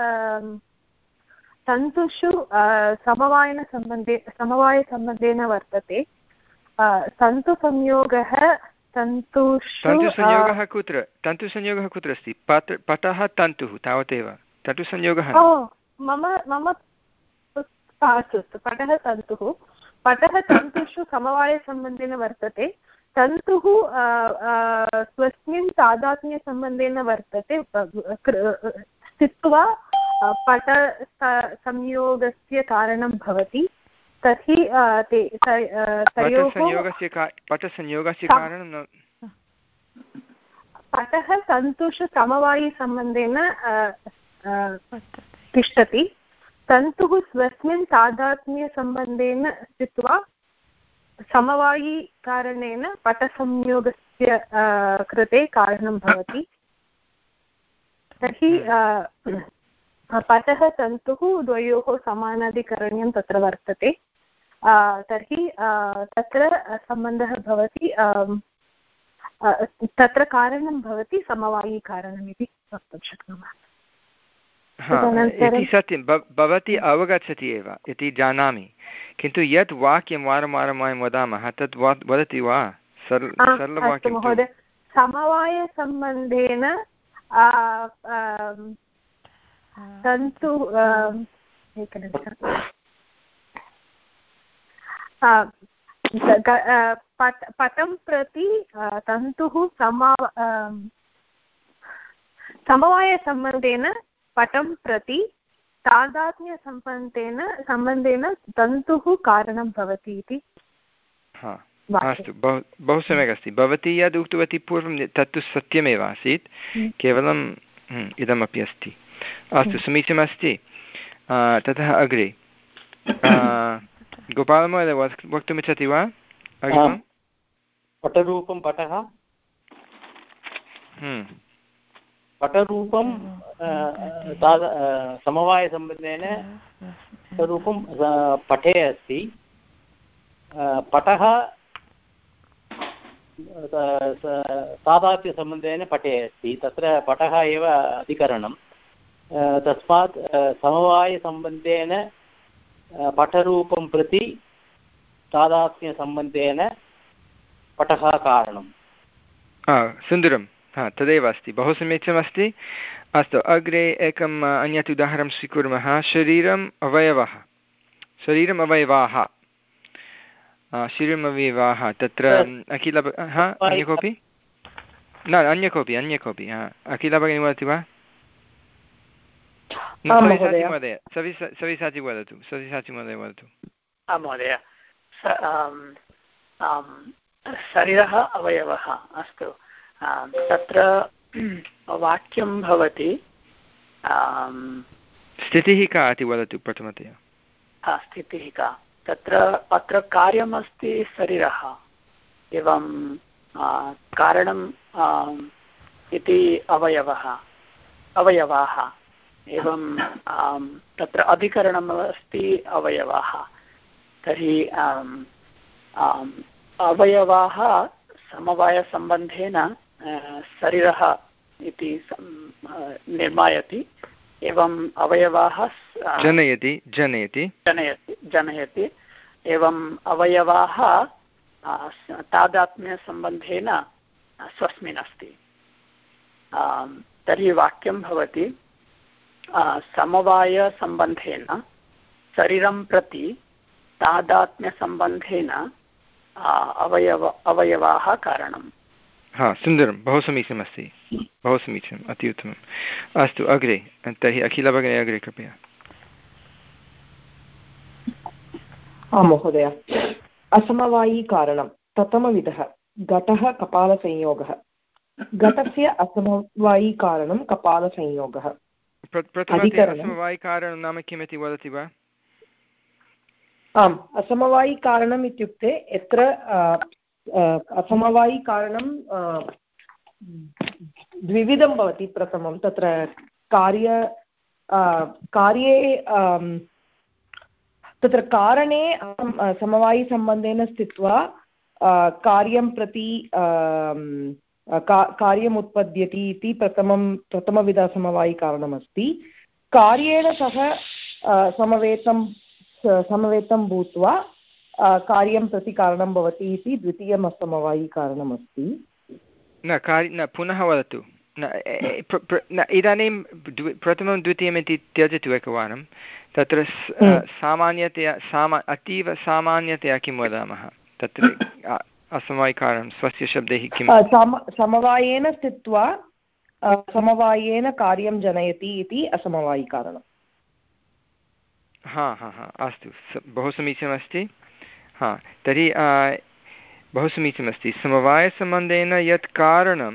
तन्तुषु समवायनसम्बन्धे समवायसम्बन्धेन वर्तते। तन्तुसंयोगः तन्तुषु तन्तुसंयोगः कुत्र तन्तुसंयोगः कुत्र अस्ति? पट पटः तन्तुः तावदेव। तन्तुसंयोगः मम मम अस्तु अस्तु पटः तन्तुः पटः तन्तुषु समवायसम्बन्धेन वर्तते। तन्तुः स्वस्मिन् तादात्म्यसम्बन्धेन वर्तते स्थित्वा पट संयोगस्य कारणं भवति। तर्हि पटसंयोगस्य कारणं पटः तन्तुषु समवायिसम्बन्धेन तिष्ठति। तन्तुः स्वस्मिन् तादात्म्यसम्बन्धेन स्थित्वा समवायिकारणेन पटसंयोगस्य कृते कारणं भवति। तर्हि पटः तन्तुः द्वयोः समानाधिकरण्यं तत्र वर्तते। तर्हि तत्र सम्बन्धः भवति, तत्र कारणं भवति समवायिकारणम् इति वक्तुं शक्नुमः। इति सत्यं भवती अवगच्छति एव इति जानामि, किन्तु यत् वाक्यं वारं वारं वयं वदामः तत् वदति वा? सरलवाक्यं महोदय। समवायसम्बन्धेन तन्तु पटं प्रति तन्तुः समा समवायसम्बन्धेन पटं प्रति तादात्म्यसम्बन्धेन सम्बन्धेन तन्तुः कारणं भवति इति। अस्तु, बहु बहु सम्यक् अस्ति। भवती यद् उक्तवती पूर्वं तत्तु सत्यमेव आसीत्, केवलं इदमपि अस्ति। अस्तु, समीचीनमस्ति। ततः अग्रे गोपालमहोदय वक्तुमिच्छति वा? पटरूपं पटः पटरूपं समवायसम्बन्धेन रूपं पटे अस्ति। पटः तादात्म्यसम्बन्धेन पटे अस्ति। तत्र पटः एव अधिकरणं। तस्मात् समवायसम्बन्धेन पटरूपं प्रति तादात्म्यसम्बन्धेन पटः कारणं। सुन्दरं। हा, तदेव अस्ति। बहु समीचीनमस्ति। अस्तु, अग्रे एकम् अन्यत् उदाहरणं स्वीकुर्मः। शरीरम् अवयवः शरीरम् अवयवाः शरीरम् अवयवाः तत्र अखिल हा अन्य कोऽपि न अन्य कोऽपि अन्य कोऽपि हा अखिल भगिनी वदति वा? महोदय सविसाचि वदतु सविसाचि महोदय वदतु। आं महोदय। शरीरः अवयवः। अस्तु, तत्र वाक्यं भवति स्थितिः का इति वदतु प्रथमतया। स्थितिः का तत्र अत्र कार्यमस्ति शरीरः एवं कारणम् इति अवयवः। अवयवाः एवं तत्र अधिकरणम् अस्ति अवयवाः। तर्हि अवयवाः समवायसम्बन्धेन शरीरः इति निर्मायति एवम् अवयवाः जनयति जनयति जनयति जनयति एवम् अवयवाः तादात्म्यसम्बन्धेन स्वस्मिन् अस्ति। तर्हि वाक्यं भवति समवायसम्बन्धेन शरीरं प्रति तादात्म्यसम्बन्धेन अवयव अवयवाः कारणम्। हा सुन्दरं, बहु समीचीनमस्ति, बहु समीचीनम्, अति उत्तमम्। अस्तु अग्रे, तर्हि अखिला भगिनी अग्रे कृपया। आं महोदय, असमवायिकारणं प्रथमविधः घटः कपालसंयोगः। घटस्य असमवायिकारणं कपालसंयोगः। असमवायिकारणं नाम किमिति वदति वा? आम्, असमवायिकारणम् इत्युक्ते यत्र असमवायिकारणं द्विविधं भवति। प्रथमं तत्र कार्य कार्ये तत्र कारणे समवायिसम्बन्धेन स्थित्वा कार्यं प्रति कार्यम् उत्पद्यति इति प्रथमं प्रथमविधसमवायिकारणमस्ति। कार्येण सह समवेतं समवेतं भूत्वा कार्यं प्रति कारणं भवति इति द्वितीयम् असमवायिकारणमस्ति। न कार्य न पुनः वदतु न इदानीं प्रथमं द्वितीयमिति त्यजतु एकवारं। तत्र सामान्यतया सामा अतीव सामान्यतया किं वदामः तत्र असमवायिकारणं स्वस्य शब्दैः किं? समवायेन स्थित्वा समवायेन कार्यं जनयति इति असमवायिकारणम्। हा हा हा अस्तु, बहु समीचीनमस्ति। हा तर्हि बहु समीचीनमस्ति। समवायसम्बन्धेन यत् कारणं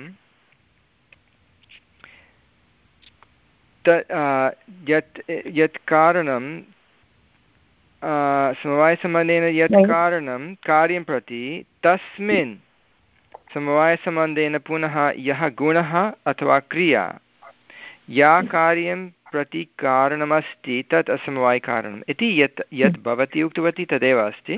त यत् यत् कारणं समवायसम्बन्धेन यत् कारणं कार्यं प्रति तस्मिन् समवायसम्बन्धेन पुनः यः गुणः अथवा क्रिया या कार्यं प्रति कारणमस्ति तत् असमवायिकारणम् इति यत् यत् भवती उक्तवती तदेव अस्ति।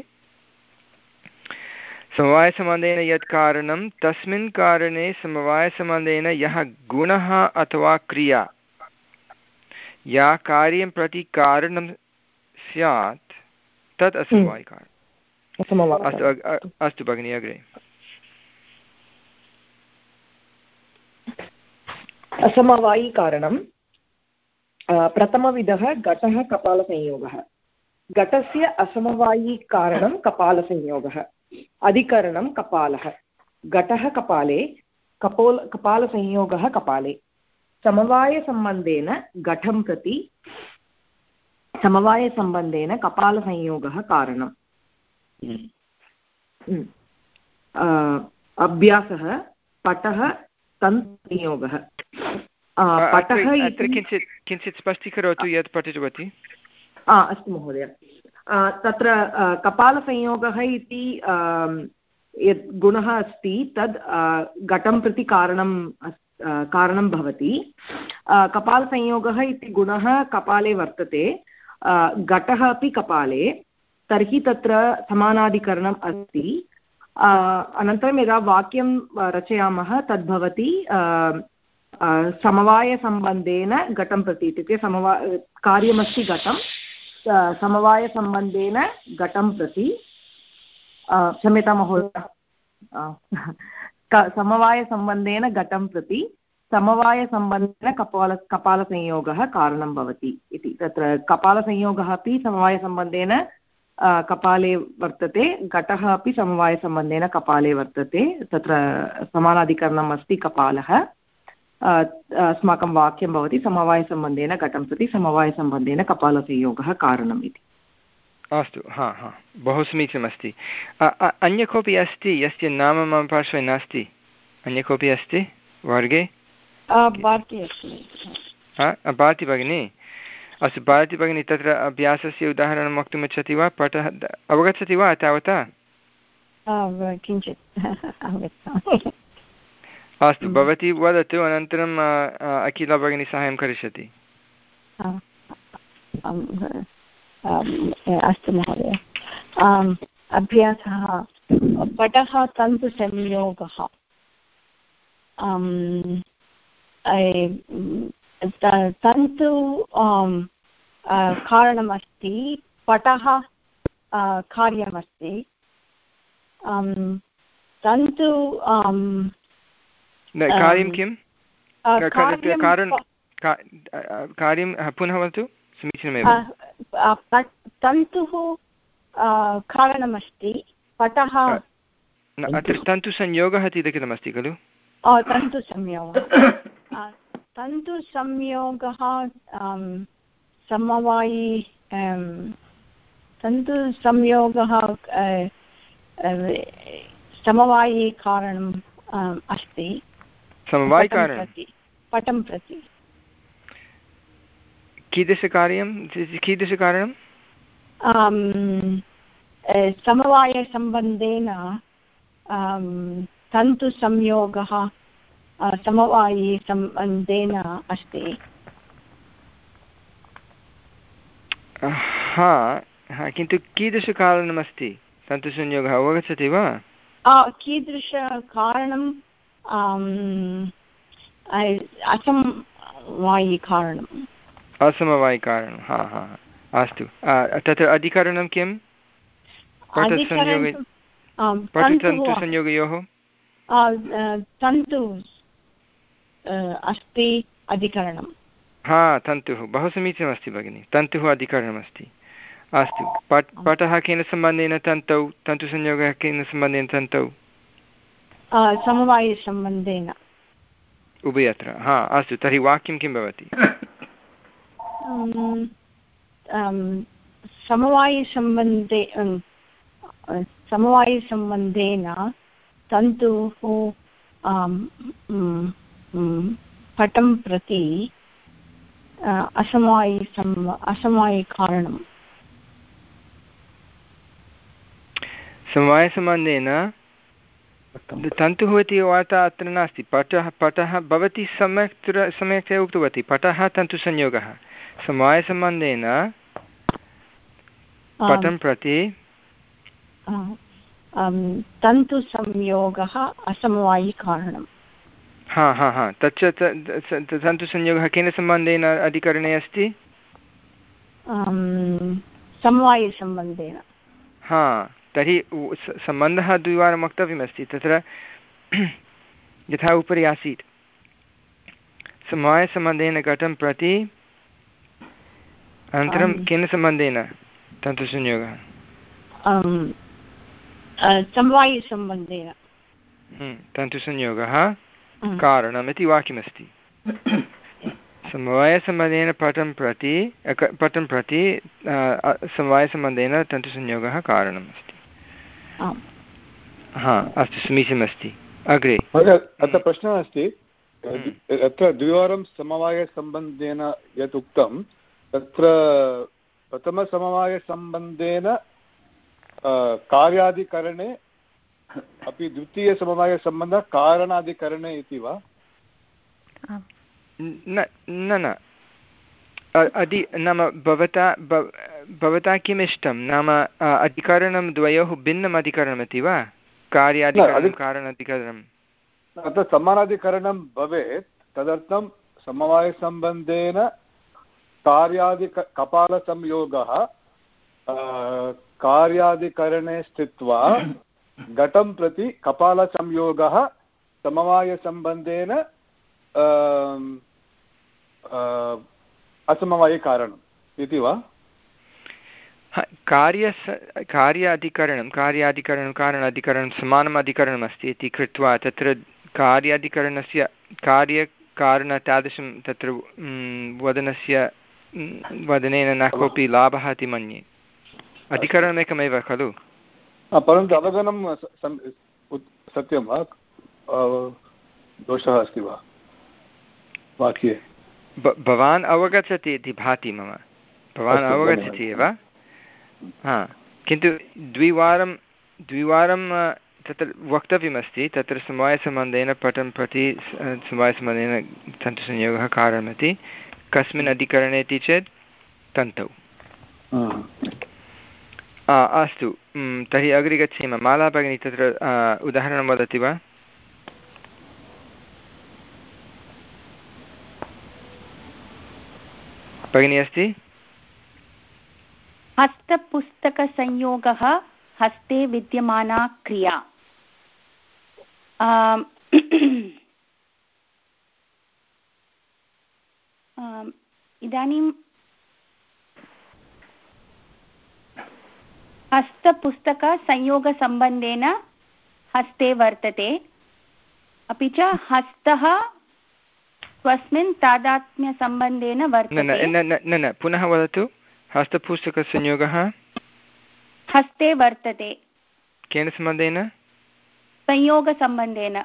समवायसम्बन्धेन यत् कारणं तस्मिन् कारणे समवायसम्बन्धेन यः गुणः अथवा क्रिया या कार्यं प्रति कारणं स्यात् तत् असमवायिकारणम्। अस्तु अस्तु भगिनि अग्रे। असमवायिकारणं प्रथमविधः घटः कपालसंयोगः। घटस्य असमवायिकारणं कपालसंयोगः। अधिकरणं कपालः। घटः कपाले, कपोल कपालसंयोगः कपाले। समवायसम्बन्धेन घटं प्रति समवायसम्बन्धेन कपालसंयोगः कारणम्। अभ्यासः पटः तन्तुसंयोगः। अत्र किञ्चित् किञ्चित् स्पष्टीकरोतु यत् पठितवती। अस्तु महोदय, तत्र कपालसंयोगः इति यत् गुणः अस्ति तद् घटं प्रति कारणं कारणं भवति। कपालसंयोगः इति गुणः कपाले वर्तते, घटः अपि कपाले, तर्हि तत्र समानाधिकरणम् अस्ति। अनन्तरं यदा वाक्यं रचयामः तद्भवति समवायसम्बन्धेन घटं प्रति, इत्युक्ते समवा कार्यमस्ति घटं, समवायसम्बन्धेन घटं प्रति, क्षम्यतां महोदय, समवायसम्बन्धेन घटं प्रति समवायसम्बन्धेन कपाल कपालसंयोगः कारणं भवति इति। तत्र कपालसंयोगः अपि समवायसम्बन्धेन कपाले वर्तते, घटः अपि समवायसम्बन्धेन कपाले वर्तते। तत्र समानाधिकरणम् अस्ति कपालः। अस्माकं वाक्यं भवति समवायसम्बन्धेन घटं प्रति समवायसम्बन्धेन कपालसंयोगः कारणम् इति। अस्तु, हा हा बहु समीचीनमस्ति। अन्य कोऽपि अस्ति यस्य नाम मम पार्श्वे नास्ति? अन्य कोऽपि अस्ति वर्गे? भारती भगिनी। अस्तु भारती भगिनी, तत्र अभ्यासस्य उदाहरणं वक्तुम् इच्छति वा? पठः अवगच्छति वा तावता? किञ्चित् अस्तु भवती वदतु अनन्तरम् अखिला भगिनी साहाय्यं करिष्यति। अस्तु महोदय। अभ्यासः पटः तन्तुसंयोगः तन्तु कारणमस्ति पटः कार्यमस्ति तन्तु कार्यं किं कार्यं पुनः वदतु समीचीनमेव। तन्तुः कारणमस्ति पटः अत्र तन्तुसंयोगः इति लिखितमस्ति खलु? तन्तुसंयोगः तन्तुसंयोगः समवायी तन्तुसंयोगः समवायिकारणम् अस्ति समवायिकारणं पटं प्रति। कीदृशकार्यं कीदृशकारणं? समवायसम्बन्धेन तन्तुसंयोगः समवायिसम्बन्धेन अस्ति। हा हा किन्तु कीदृशकारणमस्ति तन्तुसंयोगः अवगच्छति वा? कीदृशकारणं असमवायिकारणम् असमवायिकारणं हा हा अस्तु तत्र अधिकरणं किं तन्तुसंयोगयोः? तन्तु अस्ति अधिकरणं। हा तन्तुः बहु समीचीनमस्ति भगिनि तन्तुः अधिकरणमस्ति। अस्तु पट् पटः केन सम्बन्धेन तन्तौ तन्तुसंयोगः केन सम्बन्धेन तन्तौ? समवायिसम्बन्धेन उभयत्र। हा अस्तु तर्हि वाक्यं किं भवति? समवायिसम्बन्धे समवायिसम्बन्धेन तन्तुः पटं प्रति असमवायिसम् असमवायिकारणम्। समवायसम्बन्धेन तन्तुः इति वार्ता अत्र नास्ति। पटः पटः भवती सम्यक् सम्यक्तया उक्तवती पटः तन्तुसंयोगः समवायसम्बन्धेन पटं प्रति तन्तुसंयोगः असमवायिकारणम्। हा हा हा तच्च तन्तुसंयोगः केन सम्बन्धेन अधिकरणे अस्ति? समवायिसम्बन्धेन। हा तर्हि सम्बन्धः द्विवारं वक्तव्यमस्ति तत्र यथा उपरि आसीत् समवायसम्बन्धेन घटं प्रति अनन्तरं केन सम्बन्धेन तन्तुसंयोगः? समवायिसम्बन्धेन तन्तुसंयोगः कारणम् इति वाक्यमस्ति। समवायसम्बन्धेन पटं प्रति पटं प्रति समवायसम्बन्धेन तन्तुसंयोगः कारणम् अस्ति। हा अस्तु समीचीनमस्ति। अग्रे अत्र प्रश्नः अस्ति अत्र द्विवारं समवायसम्बन्धेन यत् उक्तं तत्र प्रथमसमवायसम्बन्धेन कार्यादिकरणे अपि द्वितीयसमवायसम्बन्धः कारणादिकरणे इति वा? न न अधि नाम भवता भवता किम् इष्टं नाम अधिकरणं द्वयोः भिन्नम् अधिकरणमिति वा? कार्यादिकरणं कारणादिकरणम् अत्र समानाधिकरणं भवेत् तदर्थं समवायसम्बन्धेन कार्यादिक कपालसंयोगः कार्यादिकरणे स्थित्वा घटं प्रति कपालसंयोगः समवायसम्बन्धेन असमवायिकारणम् इति वा? कार्य कार्याधिकरणं कार्याधिकरणं कारणाधिकरणं समानम् अधिकरणमस्ति इति कृत्वा तत्र कार्याधिकरणस्य कार्यकारण तादृशं तत्र वदनस्य वदनेन न कोऽपि लाभः इति मन्ये। अधिकरणमेकमेव खलु? परन्तु अवगमनं सत्यं वा दोषः अस्ति वा वाक्ये? भवान् अवगच्छति इति भाति मम। भवान् अवगच्छति एव। हा किन्तु द्विवारं द्विवारं तत्र वक्तव्यमस्ति तत्र समवायसम्बन्धेन पटं प्रति समवायसम्बन्धेन तन्तुसंयोगः कारणमिति कस्मिन् अधिकरणे इति चेत् तन्तौ। अस्तु तर्हि अग्रे गच्छेम। माला भगिनी तत्र उदाहरणं वदति वा? भगिनी अस्ति? हस्तपुस्तकसंयोगः हस्ते विद्यमाना क्रिया। इदानीं हस्तपुस्तकसंयोगसम्बन्धेन हस्ते वर्तते, अपि च हस्तः स्वस्मिन् तादात्म्यसम्बन्धेन वर्तते। न न न पुनः वदतु। हस्तपुस्तकसंयोगः हस्ते वर्तते केन सम्बन्धेन? संयोगसम्बन्धेन।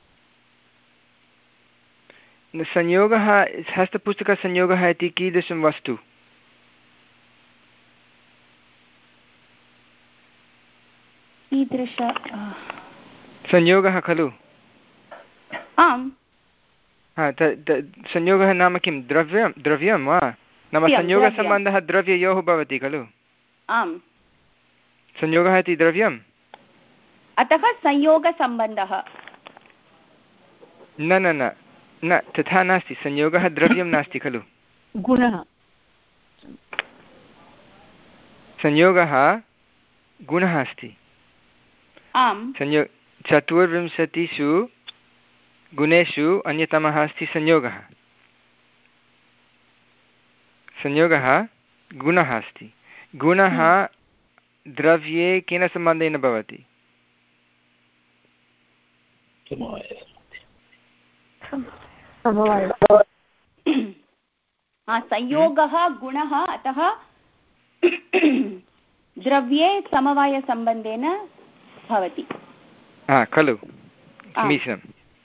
संयोगः हस्तपुस्तकसंयोगः इति कीदृशं वस्तु? कीदृश संयोगः खलु? आम्। संयोगः नाम किं? द्रव्यं द्रव्यं वा? नाम संयोगसम्बन्धः द्रव्ययोः भवति खलु? आम्। संयोगः इति द्रव्यम्, अतः संयोगसम्बन्धः। न न न न तथा नास्ति। संयोगः द्रव्यं नास्ति खलु? गुणः। संयोगः गुणः अस्ति। आम्। संयो चतुर्विंशतिषु गुणेषु अन्यतमः अस्ति संयोगः। संयोगः गुणः अस्ति। गुणः द्रव्ये केन सम्बन्धेन भवति? संयोगः गुणः, अतः द्रव्ये समवायसम्बन्धेन भवति। हा खलु, समीचीनम्।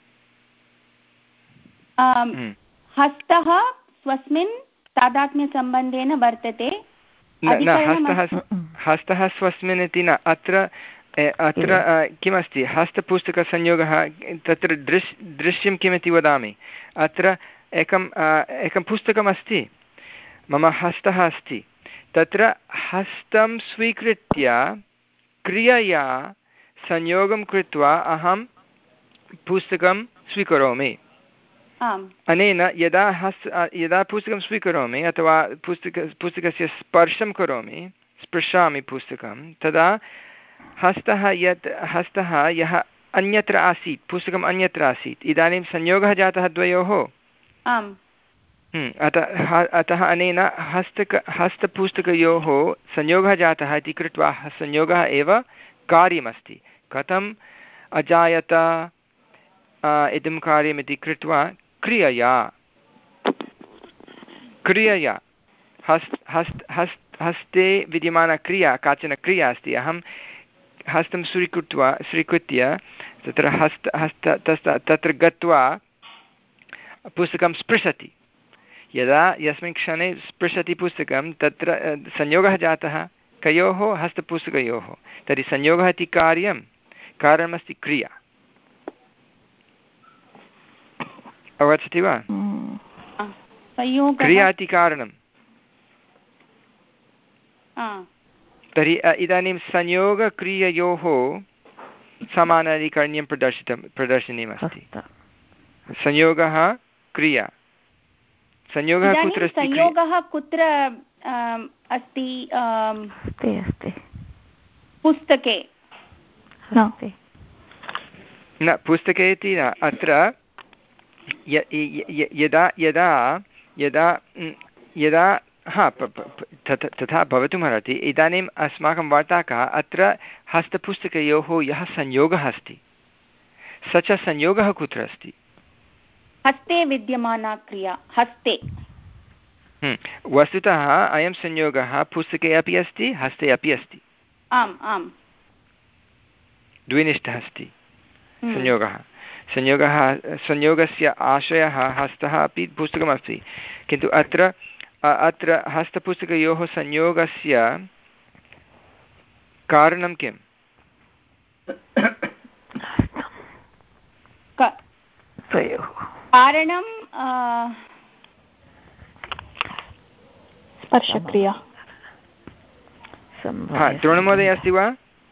हस्तः स्वस्मिन् तादात्म्यसम्बन्धेन वर्तते। हस्तः हस्तः स्वस्मिन् इति न। अत्र अत्र किमस्ति? हस्तपुस्तकसंयोगः तत्र दृश् दृश्यं किमिति वदामि। अत्र एकम् एकं पुस्तकमस्ति, मम हस्तः अस्ति। तत्र हस्तं स्वीकृत्य क्रियया संयोगं कृत्वा अहं पुस्तकं स्वीकरोमि। अनेन यदा हस् यदा पुस्तकं स्वीकरोमि अथवा पुस्तक पुस्तकस्य स्पर्शं करोमि, स्पृशामि पुस्तकं, तदा हस्तः यत् हस्तः यः अन्यत्र आसीत्, पुस्तकम् अन्यत्र आसीत्, इदानीं संयोगः जातः द्वयोः। अतः अतः अनेन हस्तक हस्तपुस्तकयोः संयोगः जातः इति कृत्वा संयोगः एव कार्यमस्ति। कथम् अजायत इदं कार्यमिति कृत्वा क्रियया क्रियया हस्त हस्त हस्त हस्ते विद्यमानक्रिया काचन क्रिया अस्ति। अहं हस्तं स्वीकृत्वा स्वीकृत्य तत्र हस्त हस्त तस् तत्र गत्वा पुस्तकं स्पृशति। यदा यस्मिन् क्षणे स्पृशति पुस्तकं, तत्र संयोगः जातः कयोः? हस्तपुस्तकयोः। तर्हि संयोगः इति कार्यं, कारणमस्ति क्रिया। अवगच्छति वा? क्रिया इति कारणं। तर्हि इदानीं संयोगक्रिययोः समानाधिकरण्यं प्रदर्शितं प्रदर्शनीयमस्ति। संयोगः क्रिया। संयोगः कुत्र अस्ति? संयोगः कुत्र अस्ति? पुस्तके न, पुस्तके इति न। अत्र यदा यदा यदा यदा हा तथा भवितुमर्हति। इदानीम् अस्माकं वार्ता का? अत्र हस्तपुस्तकयोः यः संयोगः अस्ति, स च संयोगः कुत्र अस्ति? हस्ते विद्यमाना क्रिया। हस्ते वस्तुतः अयं संयोगः पुस्तके अपि अस्ति, हस्ते अपि अस्ति। आम् आम्, द्विनिष्ठः अस्ति संयोगः। संयोगः संयोगस्य आशयः हस्तः अपि पुस्तकमस्ति, किन्तु अत्र अत्र हस्तपुस्तकयोः संयोगस्य कारणं किम्? तयोः कारणं स्पर्शक्रिया। द्रोणमहोदय अस्ति वा?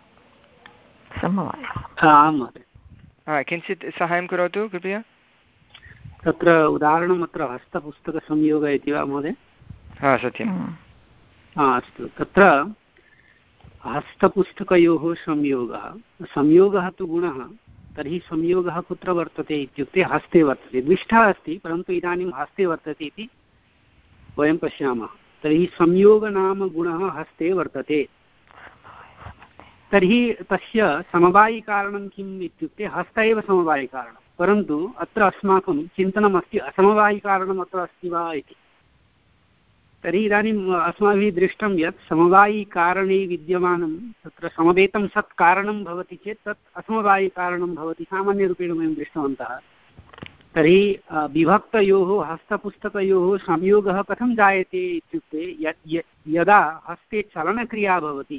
किञ्चित् साहाय्यं करोतु कृपया। तत्र उदाहरणम् अत्र हस्तपुस्तकसंयोगः इति वा महोदय? हा सत्यं। अस्तु, तत्र हस्तपुस्तकयोः संयोगः संयोगः तु गुणः, तर्हि संयोगः कुत्र वर्तते इत्युक्ते हस्ते वर्तते। द्विष्ठा अस्ति परन्तु इदानीं हस्ते वर्तते इति वयं पश्यामः। तर्हि संयोग नाम गुणः हस्ते वर्तते। तर्हि तस्य समवायिकारणं किम् इत्युक्ते हस्त एव समवायिकारणं, परन्तु अत्र अस्माकं चिन्तनमस्ति असमवायिकारणम् अत्र अस्ति वा इति। तर्हि इदानीम् अस्माभिः दृष्टं यत् समवायिकारणे विद्यमानं तत्र समवेतं सत् कारणं भवति चेत् तत् असमवायिकारणं भवति, सामान्यरूपेण वयं दृष्टवन्तः। तर्हि विभक्तयोः हस्तपुस्तकयोः संयोगः कथं जायते इत्युक्ते यदा हस्ते चलनक्रिया भवति,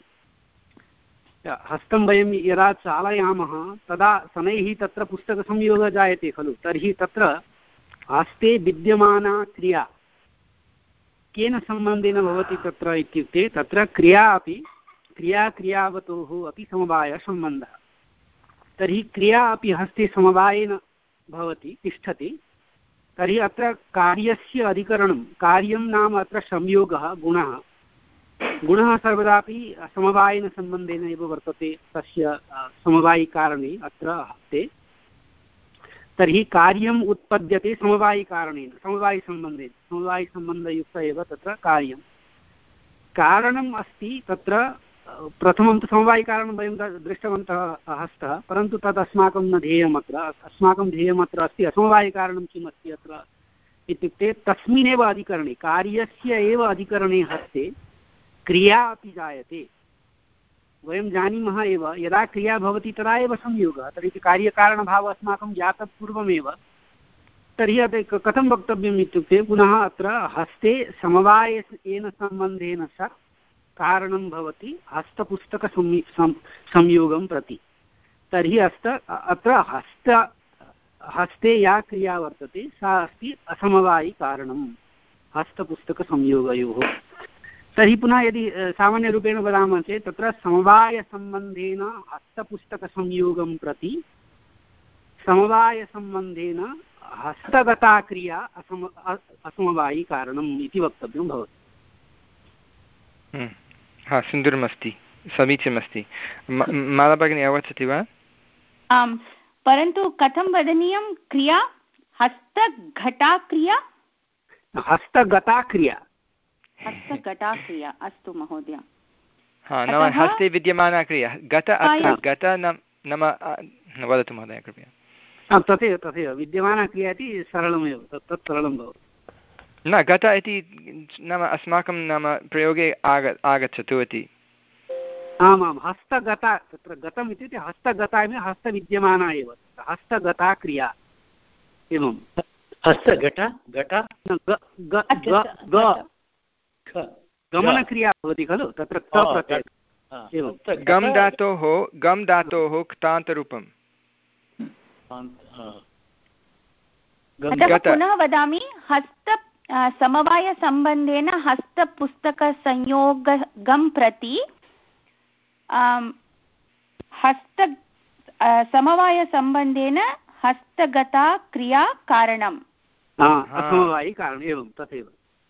हस्तं वयं यदा चालयामः तदा शनैः तत्र पुस्तकसंयोगः जायते खलु। तर्हि तत्र हस्ते विद्यमाना क्रिया केन सम्बन्धेन भवति तत्र इत्युक्ते तत्र क्रिया अपि क्रियाक्रियावतोः अपि समवायसम्बन्धः। तर्हि क्रिया अपि हस्ते समवायेन भवति, तिष्ठति। तर्हि अत्र कार्यस्य अधिकरणं, कार्यं नाम अत्र संयोगः गुणः। गुणः सर्वदापि समवायेन सम्बन्धेन एव वर्तते तस्य समवायिकारणे अत्र हस्ते। तर्हि कार्यम् उत्पद्यते समवायिकारणेन, समवायिसम्बन्धेन, समवायिसम्बन्धयुक्त एव तत्र कार्यं। कारणम् अस्ति तत्र प्रथमं तु समवायिकारणं वयं दृष्टवन्तः हस्तः, परन्तु तद् अस्माकं न ध्येयम्। अत्र अस्माकं ध्येयम् अत्र अस्ति असमवायिकारणं किम् अस्ति अत्र इत्युक्ते तस्मिन्नेव अधिकरणे, कार्यस्य एव अधिकरणे हस्ते क्रिया अपि जायते। वयं जानीमः एव यदा क्रिया भवति तदा एव संयोगः, तर्हि कार्यकारणभावः अस्माकं ज्ञातः पूर्वमेव। तर्हि अत्र कथं वक्तव्यम् इत्युक्ते पुनः अत्र हस्ते समवायेन सम्बन्धेन सह कारणं भवति हस्तपुस्तकसंयो संयोगं प्रति। तर्हि हस्त अत्र हस्त हस्ते या क्रिया वर्तते सा अस्ति असमवायिकारणं हस्तपुस्तकसंयोगयोः। तर्हि पुनः यदि सामान्यरूपेण वदामः चेत् तत्र समवायसम्बन्धेन हस्तपुस्तकसंयोगं प्रति समवायसम्बन्धेन हस्तगता क्रिया असम असमवायिकारणम् इति वक्तव्यं भवति। हा, सुन्दरमस्ति, समीचीनमस्ति। माला भगिनी अवगच्छति वा? आम्, परन्तु कथं वदनीयं क्रिया? हस्तघटा क्रिया, हस्तगता क्रिया, हस्तघटा क्रिया। अस्तु महोदय। हा, नाम हस्ते विद्यमाना क्रिया। गत अत्र गत नाम वदतु महोदय कृपया। तथैव तथैव विद्यमाना क्रिया इति सरलमेव, तत् तत् सरलं भवति। न गत इति नाम अस्माकं नाम प्रयोगे आग आगच्छतु इति। आमां, हस्तगता, तत्र गतम् इत्युक्ते हस्तगता इति हस्तविद्यमाना एव, हस्तगता क्रिया। एवं हस्तघटा घटा गमनक्रिया भवति खलु, तत्र गम् धातोः गम् धातोः क्तान्तरूपम्। पुनः वदामि, हस्त समवायसम्बन्धेन हस्तपुस्तकसंयोगं प्रति हस्त समवायसम्बन्धेन हस्तगता क्रिया कारणम्। असमवायिकारणम्, एवं तथैव।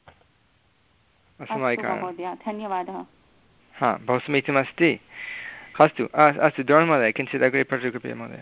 महोदय, धन्यवादः। हा, बहु समीचीनमस्ति। अस्तु अस्तु, द्रोणमहोदय किञ्चित् अग्रे पठतु कृपया महोदय।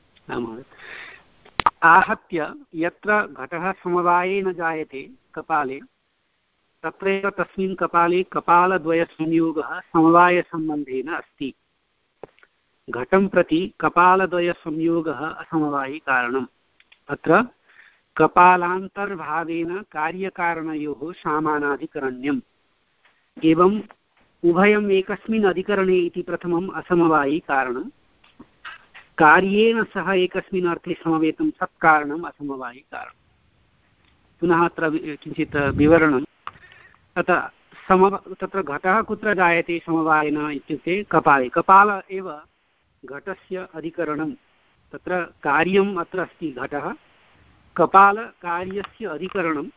आहत्य यत्र घटः समवायेन जायते कपाले, तत्रैव तस्मिन् कपाले कपालद्वयसंयोगः समवायसम्बन्धेन अस्ति। घटं प्रति कपालद्वयसंयोगः असमवायिकारणम्। अत्र कपालान्तर्भावेन कार्यकारणयोः सामानाधिकरण्यम्। एवम् उभयम् एकस्मिन् अधिकरणे इति प्रथमम् असमवायिकारणम्। कार्येण सह एकस्मिन् अर्थे समवेतं सत्कारणम् असमवायिकारणम्। पुनः अत्र किञ्चित् विवरणं। तत्र सम तत्र घटः कुत्र जायते समवायेन इत्युक्ते कपाले। कपाल एव घटस्य अधिकरणं। तत्र कार्यम् अत्र अस्ति घटः, कपालकार्यस्य अधिकरणम्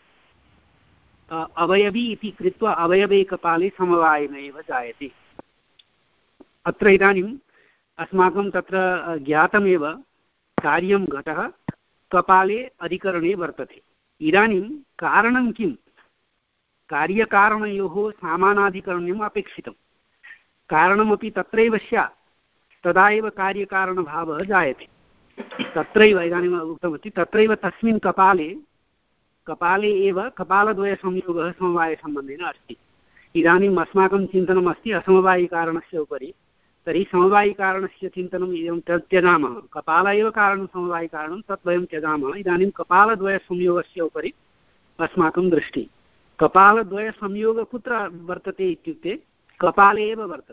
अवयवी इति कृत्वा अवयवे कपाले समवायेन एव जायते। अत्र इदानीम् अस्माकं तत्र ज्ञातमेव कार्यं घटः कपाले अधिकरणे वर्तते। इदानीं कारणं किं? कार्यकारणयोः समानाधिकरण्यम् अपेक्षितं। कारणमपि तत्रैव स्यात्, तदा एव कार्यकारणभावः जायते। तत्रैव इदानीम् उक्तवती तत्रैव तस्मिन् कपाले कपाले एव कपालद्वयसंयोगः समवायसम्बन्धेन अस्ति। इदानीम् अस्माकं चिन्तनम् अस्ति असमवायिकारणस्य उपरि। तर्हि समवायिकारणस्य चिन्तनम् इदं त्यजामः। कपाल एव कारणं समवायिकारणं, तत् वयं त्यजामः। इदानीं कपालद्वयसंयोगस्य उपरि अस्माकं दृष्टिः। कपालद्वयसंयोगः कुत्र वर्तते इत्युक्ते कपाले एव वर्तते।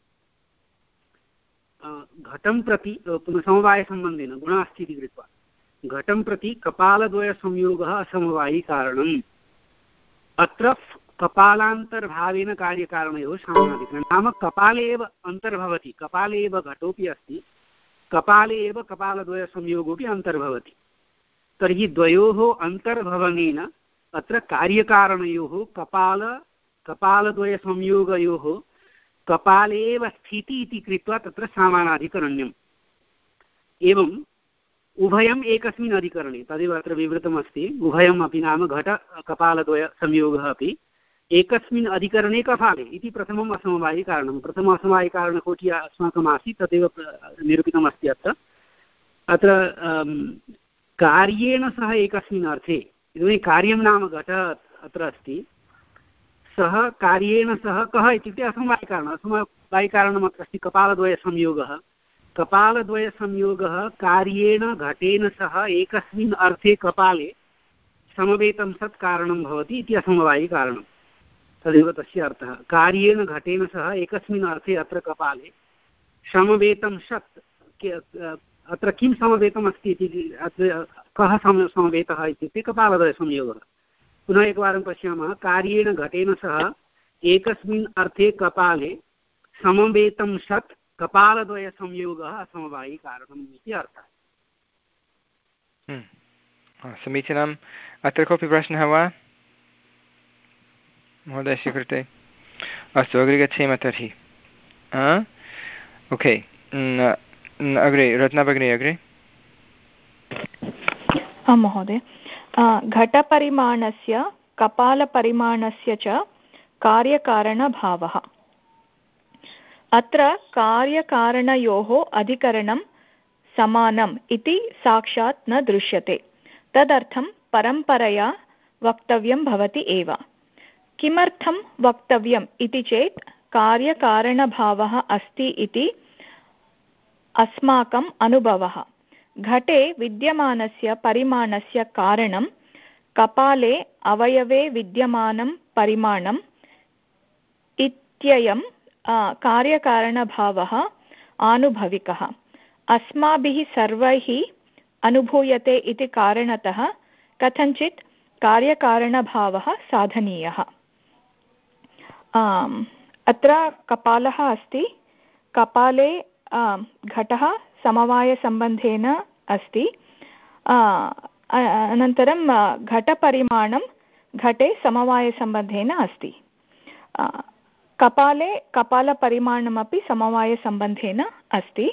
घटं प्रति पुनः समवायसम्बन्धेन गुणः अस्ति इति कृत्वा घटं प्रति कपालद्वयसंयोगः असमवायिकारणम्। अत्र कपालान्तर्भावेन कार्यकारणयोः समानाधिकरणं, नाम कपाले एव अन्तर्भवति। कपाले एव घटोपि अस्ति, कपाले एव कपालद्वयसंयोगोऽपि अन्तर्भवति। तर्हि द्वयोः अन्तर्भवनेन अत्र कार्यकारणयोः कपाल कपालद्वयसंयोगयोः कपाले एव स्थितिः इति कृत्वा तत्र समानाधिकरण्यम्। एवम् उभयम् एकस्मिन् अधिकरणे, तदेव अत्र विवृतमस्ति। उभयम् अपि नाम घट कपालद्वयसंयोगः अपि एकस्मिन् अधिकरणे कपाले इति प्रथमम् असमवायिकारणं। प्रथम असमवायिकारणकोटिः अस्माकम् आसीत्, तदेव निरूपितमस्ति अत्र। अत्र कार्येण सह एकस्मिन् अर्थे, इदानीं कार्यं नाम घटः अत्र अस्ति, सः कार्येण सह कः इत्युक्ते असमवायिकारणम्। असमवायिकारणम् अत्र अस्ति कपालद्वयसंयोगः। कपालद्वयसंयोगः कार्येण घटेन सह एकस्मिन् अर्थे कपाले समवेतं सत् कारणं भवति इति असमवायिकारणं। तदेव तस्य अर्थः। कार्येण घटेन सह एकस्मिन् अर्थे अत्र कपाले समवेतं सत्। अत्र किं समवेतम् अस्ति इति, अत्र कः सम समवेतः इत्युक्ते कपालद्वयसंयोगः। पुनः एकवारं पश्यामः, कार्येण घटेन सह एकस्मिन् अर्थे कपाले समवेतं सत् कपालद्वयसंयोगः असमवायिकारणम् इति अर्थः। समीचीनम्। अत्र कोऽपि प्रश्नः वा महोदयस्य कृते? अस्तु, अग्रे गच्छेम तर्हि। ओके, अग्रे रत्ना भगिनी अग्रे। आं महोदय, घटपरिमाणस्य कपालपरिमाणस्य च कार्यकारणभावः। अत्र कार्यकारणयोः अधिकरणं समानम् इति साक्षात् न दृश्यते। तदर्थं परम्परया वक्तव्यं भवति एव। किमर्थं वक्तव्यम् इति चेत् कार्यकारणभावः अस्ति इति अस्माकम् अनुभवः। घटे विद्यमानस्य परिमाणस्य कारणं कपाले अवयवे विद्यमानं परिमाणम् इत्ययं कार्यकारणभावः आनुभविकः अस्माभिः सर्वैः अनुभूयते इति कारणतः कथञ्चित् कार्यकारणभावः साधनीयः। अत्र कपालः अस्ति, कपाले घटः समवायसम्बन्धेन अस्ति, अनन्तरं घटपरिमाणं घटे समवायसम्बन्धेन अस्ति। कपाले कपालपरिमाणमपि समवायसम्बन्धेन अस्ति।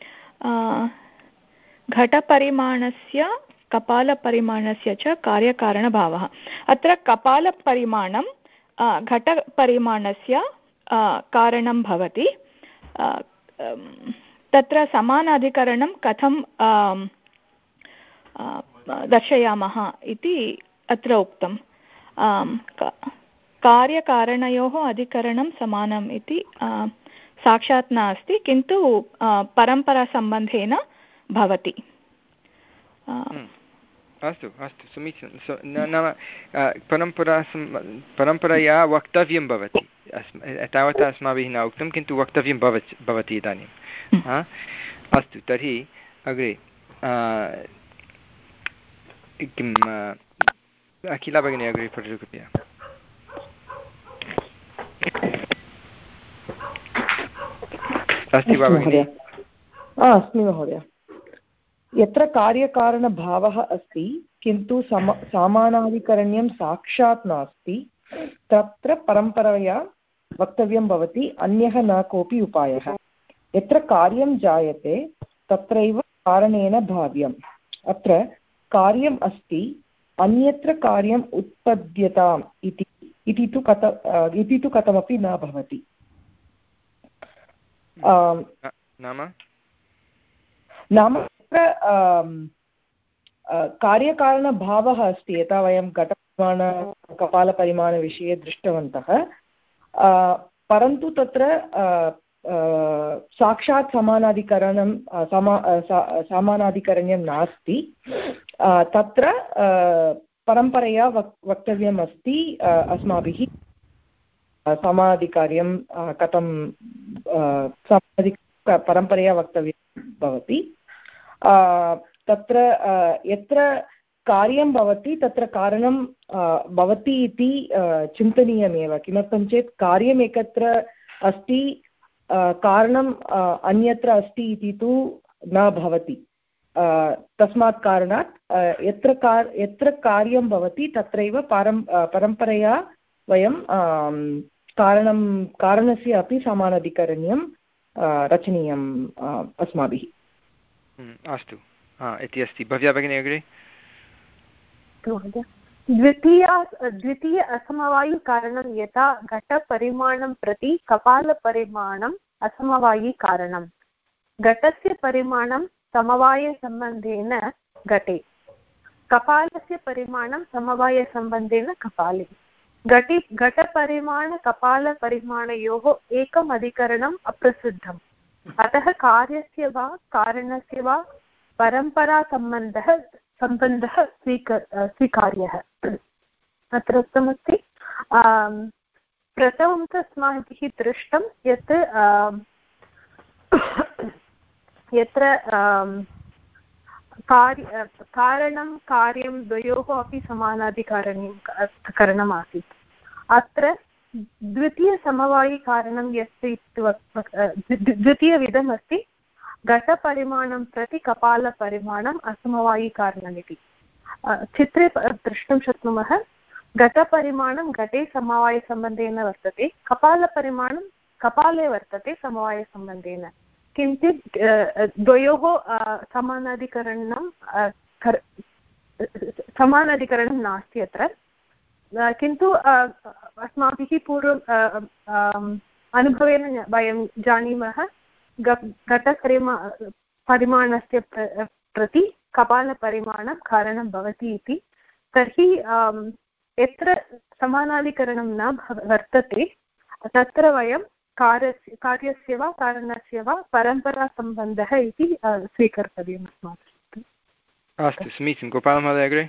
घटपरिमाणस्य कपालपरिमाणस्य च कार्यकारणभावः। अत्र कपालपरिमाणं घटपरिमाणस्य कारणं भवति। तत्र समानाधिकरणं कथं दर्शयामः इति अत्र उक्तं। कार्यकारणयोः अधिकरणं समानम् इति साक्षात् नास्ति, किन्तु परम्परासम्बन्धेन भवति। अस्तु अस्तु, समीचीनं। नाम परम्परा परम्परया वक्तव्यं भवति। तावता अस्माभिः न उक्तं, किन्तु वक्तव्यं भवति भवति इदानीम्। अस्तु, तर्हि अग्रे किम् अखिला भगिनी अग्रे पठतु कृपया। अस्ति वा भगिनि? अस्मि महोदय। यत्र कार्यकारणभावः अस्ति किन्तु सम सामानाधिकरण्यं साक्षात् नास्ति तत्र परम्परया वक्तव्यं भवति अन्यः न कोऽपि उपायः। यत्र कार्यं जायते तत्रैव कारणेन भाव्यम्। अत्र कार्यम् अस्ति अन्यत्र कार्यम् उत्पद्यताम् इति इति तु कथ इति तु कथमपि न भवति। नाम नाम तत्र कार्यकारणभावः अस्ति। यथा वयं घटपरिमाण कपालपरिमाणविषये दृष्टवन्तः, परन्तु तत्र साक्षात् समानाधिकरणं समा समानाधिकरण्यं नास्ति। तत्र परम्परया वक् वक्तव्यम् अस्ति अस्माभिः समानाधिकार्यं कथं समानाधिक परम्परया वक्तव्यं भवति। तत्र यत्र कार्यं भवति तत्र कारणं भवति इति चिन्तनीयमेव। किमर्थं चेत् कार्यम् एकत्र अस्ति, कारणम् अन्यत्र अस्ति इति तु न भवति। तस्मात् कारणात् यत्र कार् यत्र कार्यं भवति तत्रैव पारं परम्परया वयं कारणं कारणस्य अपि समानाधिकरण्यं रचनीयम् अस्माभिः। अस्तु, इति अस्ति। भव्या भगिनी अग्रे। द्वितीय द्वितीय असमवायिकारणं यथा घटपरिमाणं प्रति कपालपरिमाणम् असमवायिकारणं। घटस्य परिमाणं समवायसम्बन्धेन घटे, कपालस्य परिमाणं समवायसम्बन्धेन कपाले। घटि घटपरिमाणकपालपरिमाणयोः एकम् अधिकरणम् अप्रसिद्धम्, अतः कार्यस्य वा कारणस्य वा परम्परासम्बन्धः सम्बन्धः स्वीक स्वीकार्यः। अत्र उक्तमस्ति प्रथमं तु अस्माभिः दृष्टं यत् यत्र कार्य कारणं कार्यं द्वयोः अपि समानाधिकारणं करणम् आसीत्। अत्र द्वितीयसमवायिकारणं यत् द्वितीयविधम् अस्ति घटपरिमाणं प्रति कपालपरिमाणम् असमवायिकारणमिति। चित्रे द्रष्टुं शक्नुमः। घटपरिमाणं घटे समवायसम्बन्धेन वर्तते, कपालपरिमाणं कपाले वर्तते समवायसम्बन्धेन। किञ्चित् द्वयोः समानाधिकरणं समानाधिकरणं नास्ति अत्र, किन्तु अस्माभिः पूर्वं अनुभवेन वयं जानीमः घटपरिमा परिमाणस्य प्रति कपालपरिमाणं कारणं भवति इति। तर्हि यत्र समानाधिकरणं न वर्तते तत्र वयं कार्यस्य कार्यस्य वा कारणस्य वा परम्परासम्बन्धः इति स्वीकर्तव्यम् अस्माभिः। अस्तु, समीचीनं। गोपालमहोदय अग्रे।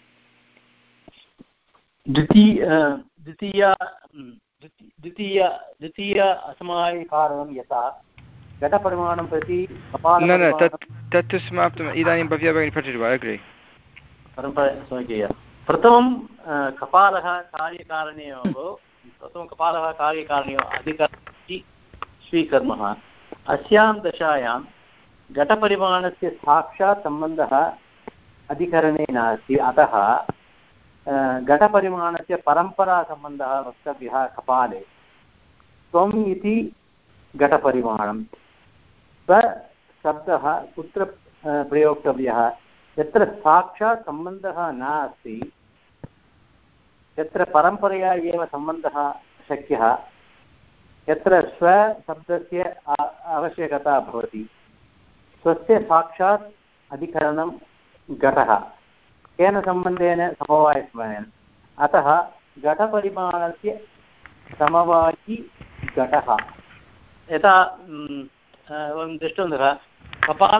द्वितीय द्वितीय द्वितीय द्वितीय असमवायिकारणं यथा घटपरिमाणं प्रति न न तत् तत्तु समाप्तम्। इदानीं भव्या भगिनी पठति वा अग्रे। परम्परा प्रथमं कपालः कार्यकारणयोः प्रथमं कपालः कार्यकारणयोः अधिकरणं स्वीकुर्मः। अस्यां दशायां घटपरिमाणस्य साक्षात् सम्बन्धः अधिकरणे नास्ति, अतः घटपरिमाणस्य परम्परासम्बन्धः वक्तव्यः कपाले। त्वम् इति घटपरिमाणं स शब्दः कुत्र प्रयोक्तव्यः? यत्र साक्षात् सम्बन्धः नास्ति, यत्र परम्परया एव सम्बन्धः शक्यः, यत्र स्वशब्दस्य आवश्यकता भवति, स्वस्य साक्षात् अधिकरणं घटः, केन सम्बन्धेन? समवायसम्बन्धेन। अतः घटपरिमाणस्य समवायी घटः। यथा वयं दृष्टवन्तः कपाल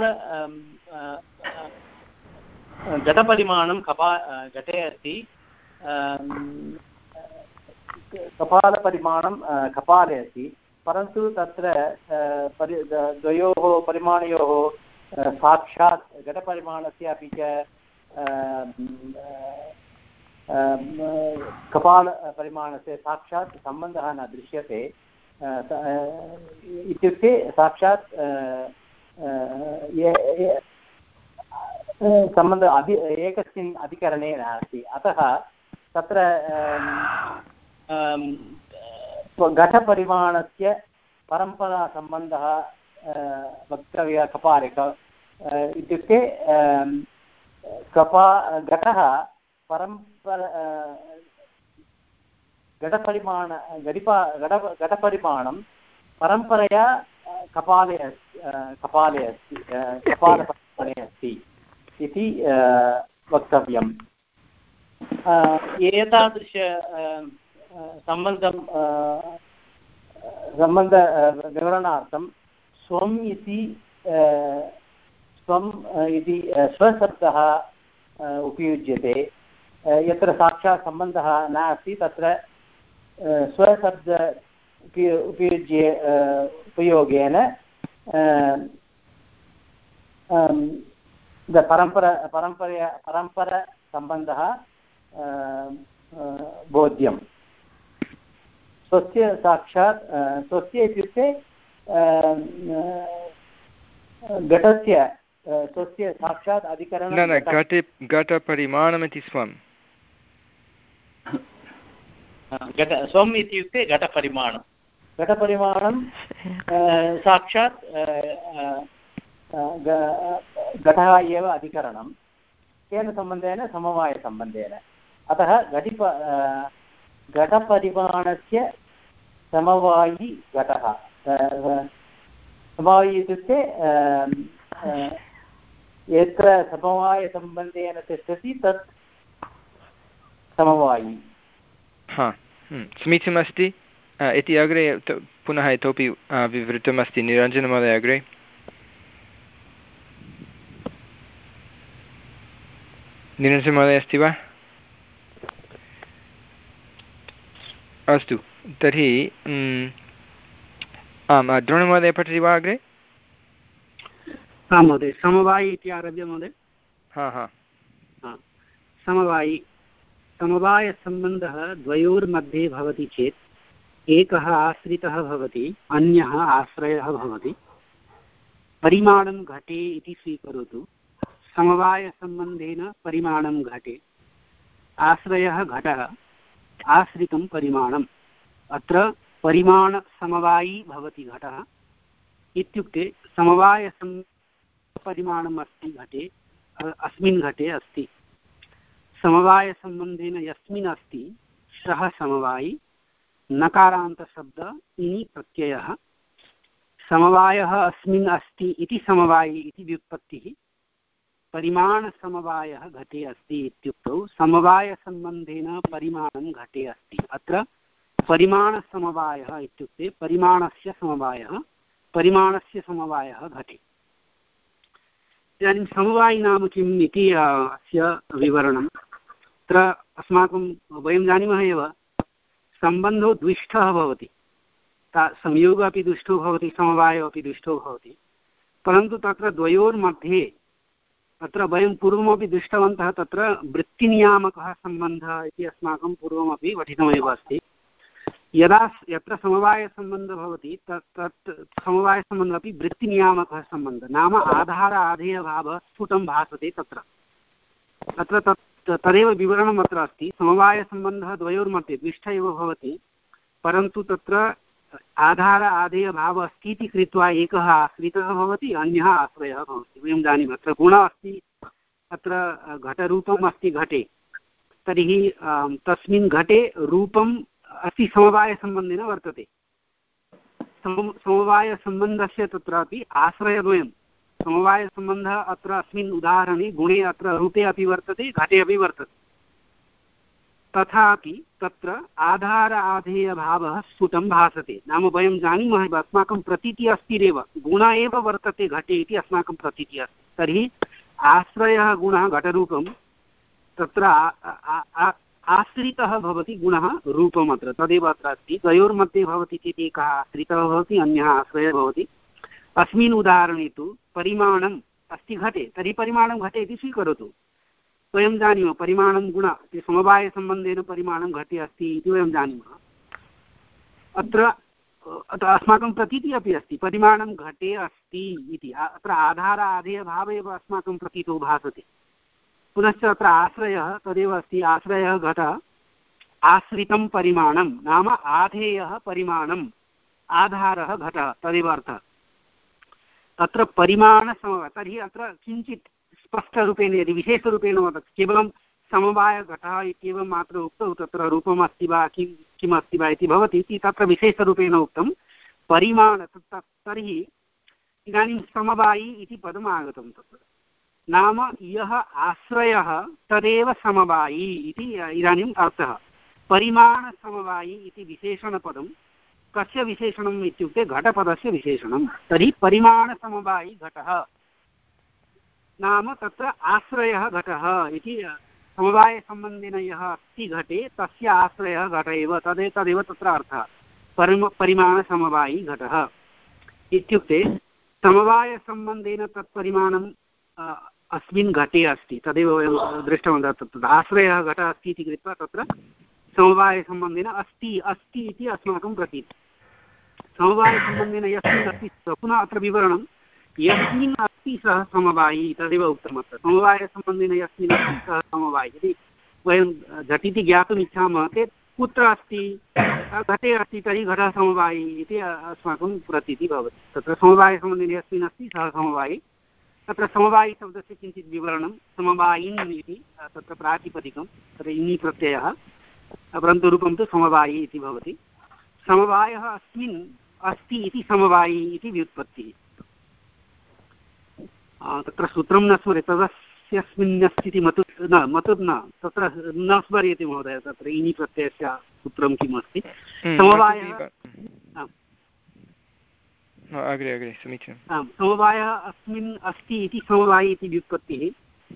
घटपरिमाणं कपा घटे अस्ति, कपालपरिमाणं कपाले अस्ति, परन्तु तत्र परि द्वयोः परिमाणयोः साक्षात् घटपरिमाणस्य अपि च कपालपरिमाणस्य साक्षात् सम्बन्धः न दृश्यते। इत्युक्ते साक्षात् सम्बन्धः अधि एकस्मिन् अधिकरणे नास्ति, अतः तत्र घटपरिमाणस्य परम्परासम्बन्धः वक्तव्य कपालिक इत्युक्ते कपा घटः परम्पर घटपरिमाण घटिपा घट घटपरिमाणं परम्परया कपाले कपाले अस्ति कपालपरिमाणे अस्ति इति वक्तव्यम्। एतादृश सम्बन्धं सम्बन्धविवरणार्थं स्वम् इति स्वम् इति स्वशब्दः उपयुज्यते। यत्र साक्षात् सम्बन्धः नास्ति तत्र स्वशब्द उपयुज्य उपयोगेन परम्परा परम्परा परम्परसम्बन्धः बोध्यं। स्वस्य साक्षात् स्वस्य इत्युक्ते घटस्य स्वस्य साक्षात् अधिकरणं न न घटे घटपरिमाणमिति स्वं घट स्वम् इत्युक्ते घटपरिमाणं घटपरिमाणं साक्षात् घटः एव अधिकरणं केन सम्बन्धेन समवायसम्बन्धेन। अतः घटिप घटपरिमाणस्य समवायी घटः समवायी इत्युक्ते यत्र समवायसम्बन्धेन तिष्ठति तत् समवायी। हा समीचीनमस्ति इति अग्रे पुनः इतोपि विवृतमस्ति। निरञ्जनमहोदय अग्रे। निरञ्जनमहोदय अस्ति वा? अस्तु तर्हि आम् द्रोणमहोदय पठति वा अग्रे? आं महोदय समवायी इति आरभ्य महोदय। हा हा समवायी समवायसम्बन्धः द्वयोर्मध्ये भवति चेत् एकः आश्रितः भवति अन्यः आश्रयः भवति। परिमाणं घटे इति स्वीकरोतु। समवायसम्बन्धेन परिमाणं घटे, आश्रयः घटः, आश्रितं परिमाणम्। अत्र परिमाणसमवायी भवति घटः इत्युक्ते समवायसम् परिमाणम् अस्ति घटे अस्मिन् घटे अस्ति। समवायसम्बन्धेन यस्मिन् अस्ति सः समवायी। नकारान्तशब्द इनि प्रत्ययः। समवायः अस्मिन् अस्ति इति समवायी इति व्युत्पत्तिः। परिमाणसमवायः घटे अस्ति इत्युक्तौ समवायसम्बन्धेन परिमाणं घटे अस्ति। अत्र परिमाणसमवायः इत्युक्ते परिमाणस्य समवायः, परिमाणस्य समवायः घटे। इदानीं समवायी नाम किम् इति अस्य विवरणम्। अत्र अस्माकं वयं जानीमः एव सम्बन्धो द्विष्ठः भवति। संयोगः अपि दुष्टो भवति, समवायः अपि दुष्टो भवति। परन्तु तत्र द्वयोर्मध्ये अत्र वयं पूर्वमपि दृष्टवन्तः तत्र वृत्तिनियामकः सम्बन्धः इति अस्माकं पूर्वमपि पठितमेव अस्ति। यदा यत्र समवायसम्बन्धः भवति तत् तत् समवायसम्बन्धः अपि वृत्तिनियामकः सम्बन्धः, नाम आधार आधेयभावः स्फुटं भासते तत्र। अत्र तत् तदेव विवरणम् अत्र अस्ति। समवायसम्बन्धः द्वयोर्मध्ये द्विष्ठ एव भवति, परन्तु तत्र आधार आधेयभावः अस्ति इति कृत्वा एकः आश्रितः भवति, अन्यः आश्रयः भवति। वयं जानीमः अत्र गुणः अस्ति, अत्र घटरूपम् अस्ति घटे, तर्हि तस्मिन् घटे रूपम् अस्ति समवायसम्बन्धेन वर्तते। समवायसम्बन्धस्य तत्रापि आश्रयद्वयं। समवायसम्बन्धः अत्र अस्मिन् उदाहरणे गुणे अत्र रूपे अपि वर्तते, घटे अपि वर्तते। तथापि तत्र आधार आधेयभावः स्फुटं भासते। नाम वयं जानीमः अस्माकं प्रतीतिः अस्तिरेव, गुणः एव वर्तते घटे इति अस्माकं प्रतीतिः अस्ति। तर्हि आश्रयः गुणः घटरूपं, तत्र आश्रितः भवति गुणः रूपम्। अत्र तदेव अत्र अस्ति। द्वयोर्मध्ये भवति चेत् एकः आश्रितः भवति, अन्यः आश्रयः भवति। अस्मिन् उदाहरणे तु परिमाणम् अस्ति घटे, तर्हि परिमाणं घटे इति स्वीकरोतु। वयं जानीमः परिमाणं गुण समवायसम्बन्धेन परिमाणं घटे अस्ति इति वयं जानीमः। अत्र अत्र अस्माकं प्रतीतिः अपि अस्ति परिमाणं घटे अस्ति इति अत्र आधार आधेयभाव एव अस्माकं प्रतीतौ भासते पुनश्च अत्र आश्रयः तदेव अस्ति आश्रयः घटः आश्रितं परिमाणं नाम आधेयः परिमाणम् आधारः घटः तदेव अर्थः तत्र परिमाणसमवाय तर्हि अत्र किञ्चित् स्पष्टरूपेण यदि विशेषरूपेण वदति केवलं समवायघटः इत्येवं मात्र उक्तौ तत्र रूपम् अस्ति वा किं किम् अस्ति वा इति भवति इति तत्र विशेषरूपेण उक्तं परिमाण तर्हि इदानीं समवायी इति पदम् आगतं तत्र नाम यः आश्रयः तदेव समवायी इति इदानीम् अर्थः परिमाणसमवायी इति विशेषणपदं कस्य विशेषणम् इत्युक्ते घटपदस्य विशेषणं तर्हि परिमाणसमवायी घटः नाम तत्र आश्रयः घटः इति समवायसम्बन्धेन यः अस्ति घटे तस्य आश्रयः घट एव तदे तदेव तत्र अर्थः परिम परिमाणसमवायी घटः इत्युक्ते समवायसम्बन्धेन तत्परिमाणम् अस्मिन् घटे अस्ति तदेव वयं दृष्टवन्तः तत्र आश्रयः घटः अस्ति इति कृत्वा तत्र समवायसम्बन्धेन अस्ति अस्ति इति अस्माकं प्रतीतिः समवायसम्बन्धेन यस्मिन् अस्ति पुनः अत्र विवरणं यस्मिन् अस्ति सः समवायी तदेव उक्तम् अत्र समवायसम्बन्धेन यस्मिन् अस्ति सः समवायी यदि वयं झटिति ज्ञातुम् इच्छामः चेत् कुत्र अस्ति घटे अस्ति तर्हि घटः समवायी इति अस्माकं प्रतीतिः भवति तत्र समवायसम्बन्धेन यस्मिन् अस्ति सः समवायी तत्र समवायी शब्दस्य किञ्चित् विवरणं समवायिन् इति तत्र प्रातिपदिकं तत्र इनि प्रत्ययः परन्तु रूपं तु समवायी इति भवति समवायः अस्मिन् अस्ति इति समवायी इति व्युत्पत्तिः तत्र सूत्रं न स्मर्यते तदस्यस्मिन्नस्ति इति मतु न मतु न तत्र न स्मर्यते महोदय तत्र इनि प्रत्ययस्य सूत्रं किम् अस्ति समवायः अग्रे अग्रे समीचीनं समवायः अस्मिन् अस्ति इति समवायी इति व्युत्पत्तिः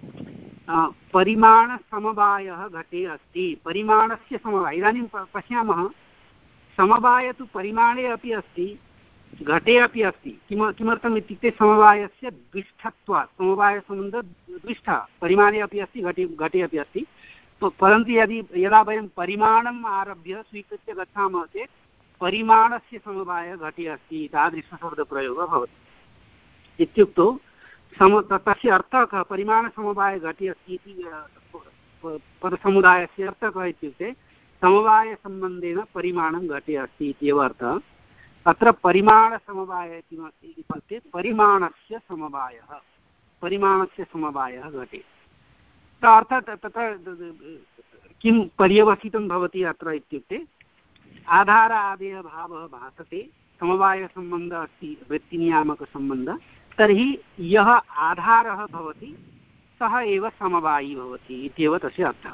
परिमाणसमवायः घटे अस्ति परिमाणस्य समवाय इदानीं पश्यामः समवाय तु परिमाणे अपि अस्ति घटे अपि अस्ति किम किमर्थम् इत्युक्ते समवायस्य द्विष्ठत्वात् समवायसम्बन्धः द्विष्ठः परिमाणे अपि अस्ति घटे घटे अपि अस्ति परन्तु यदि यदा वयं परिमाणम् आरभ्य स्वीकृत्य गच्छामः चेत् परिमाणस्य समवायः घटे अस्ति तादृशशब्दप्रयोगः भवति इत्युक्तौ सम तस्य अर्थः कः परिमाणसमवायः घटे अस्ति इति पदसमुदायस्य अर्थः कः इत्युक्ते समवायसम्बन्धेन परिमाणं घटे अस्ति इत्येव अर्थः अत्र परिमाणसमवायः किमस्ति इत्युक्ते परिमाणस्य समवायः परिमाणस्य समवायः घटे अर्थात् तत्र किं पर्यवसितं भवति अत्र इत्युक्ते आधार आदेयभावः भासते समवायसम्बन्धः अस्ति वृत्तिनियामकसम्बन्धः तर्हि यः आधारः भवति सः एव समवायी भवति इत्येव तस्य अर्थः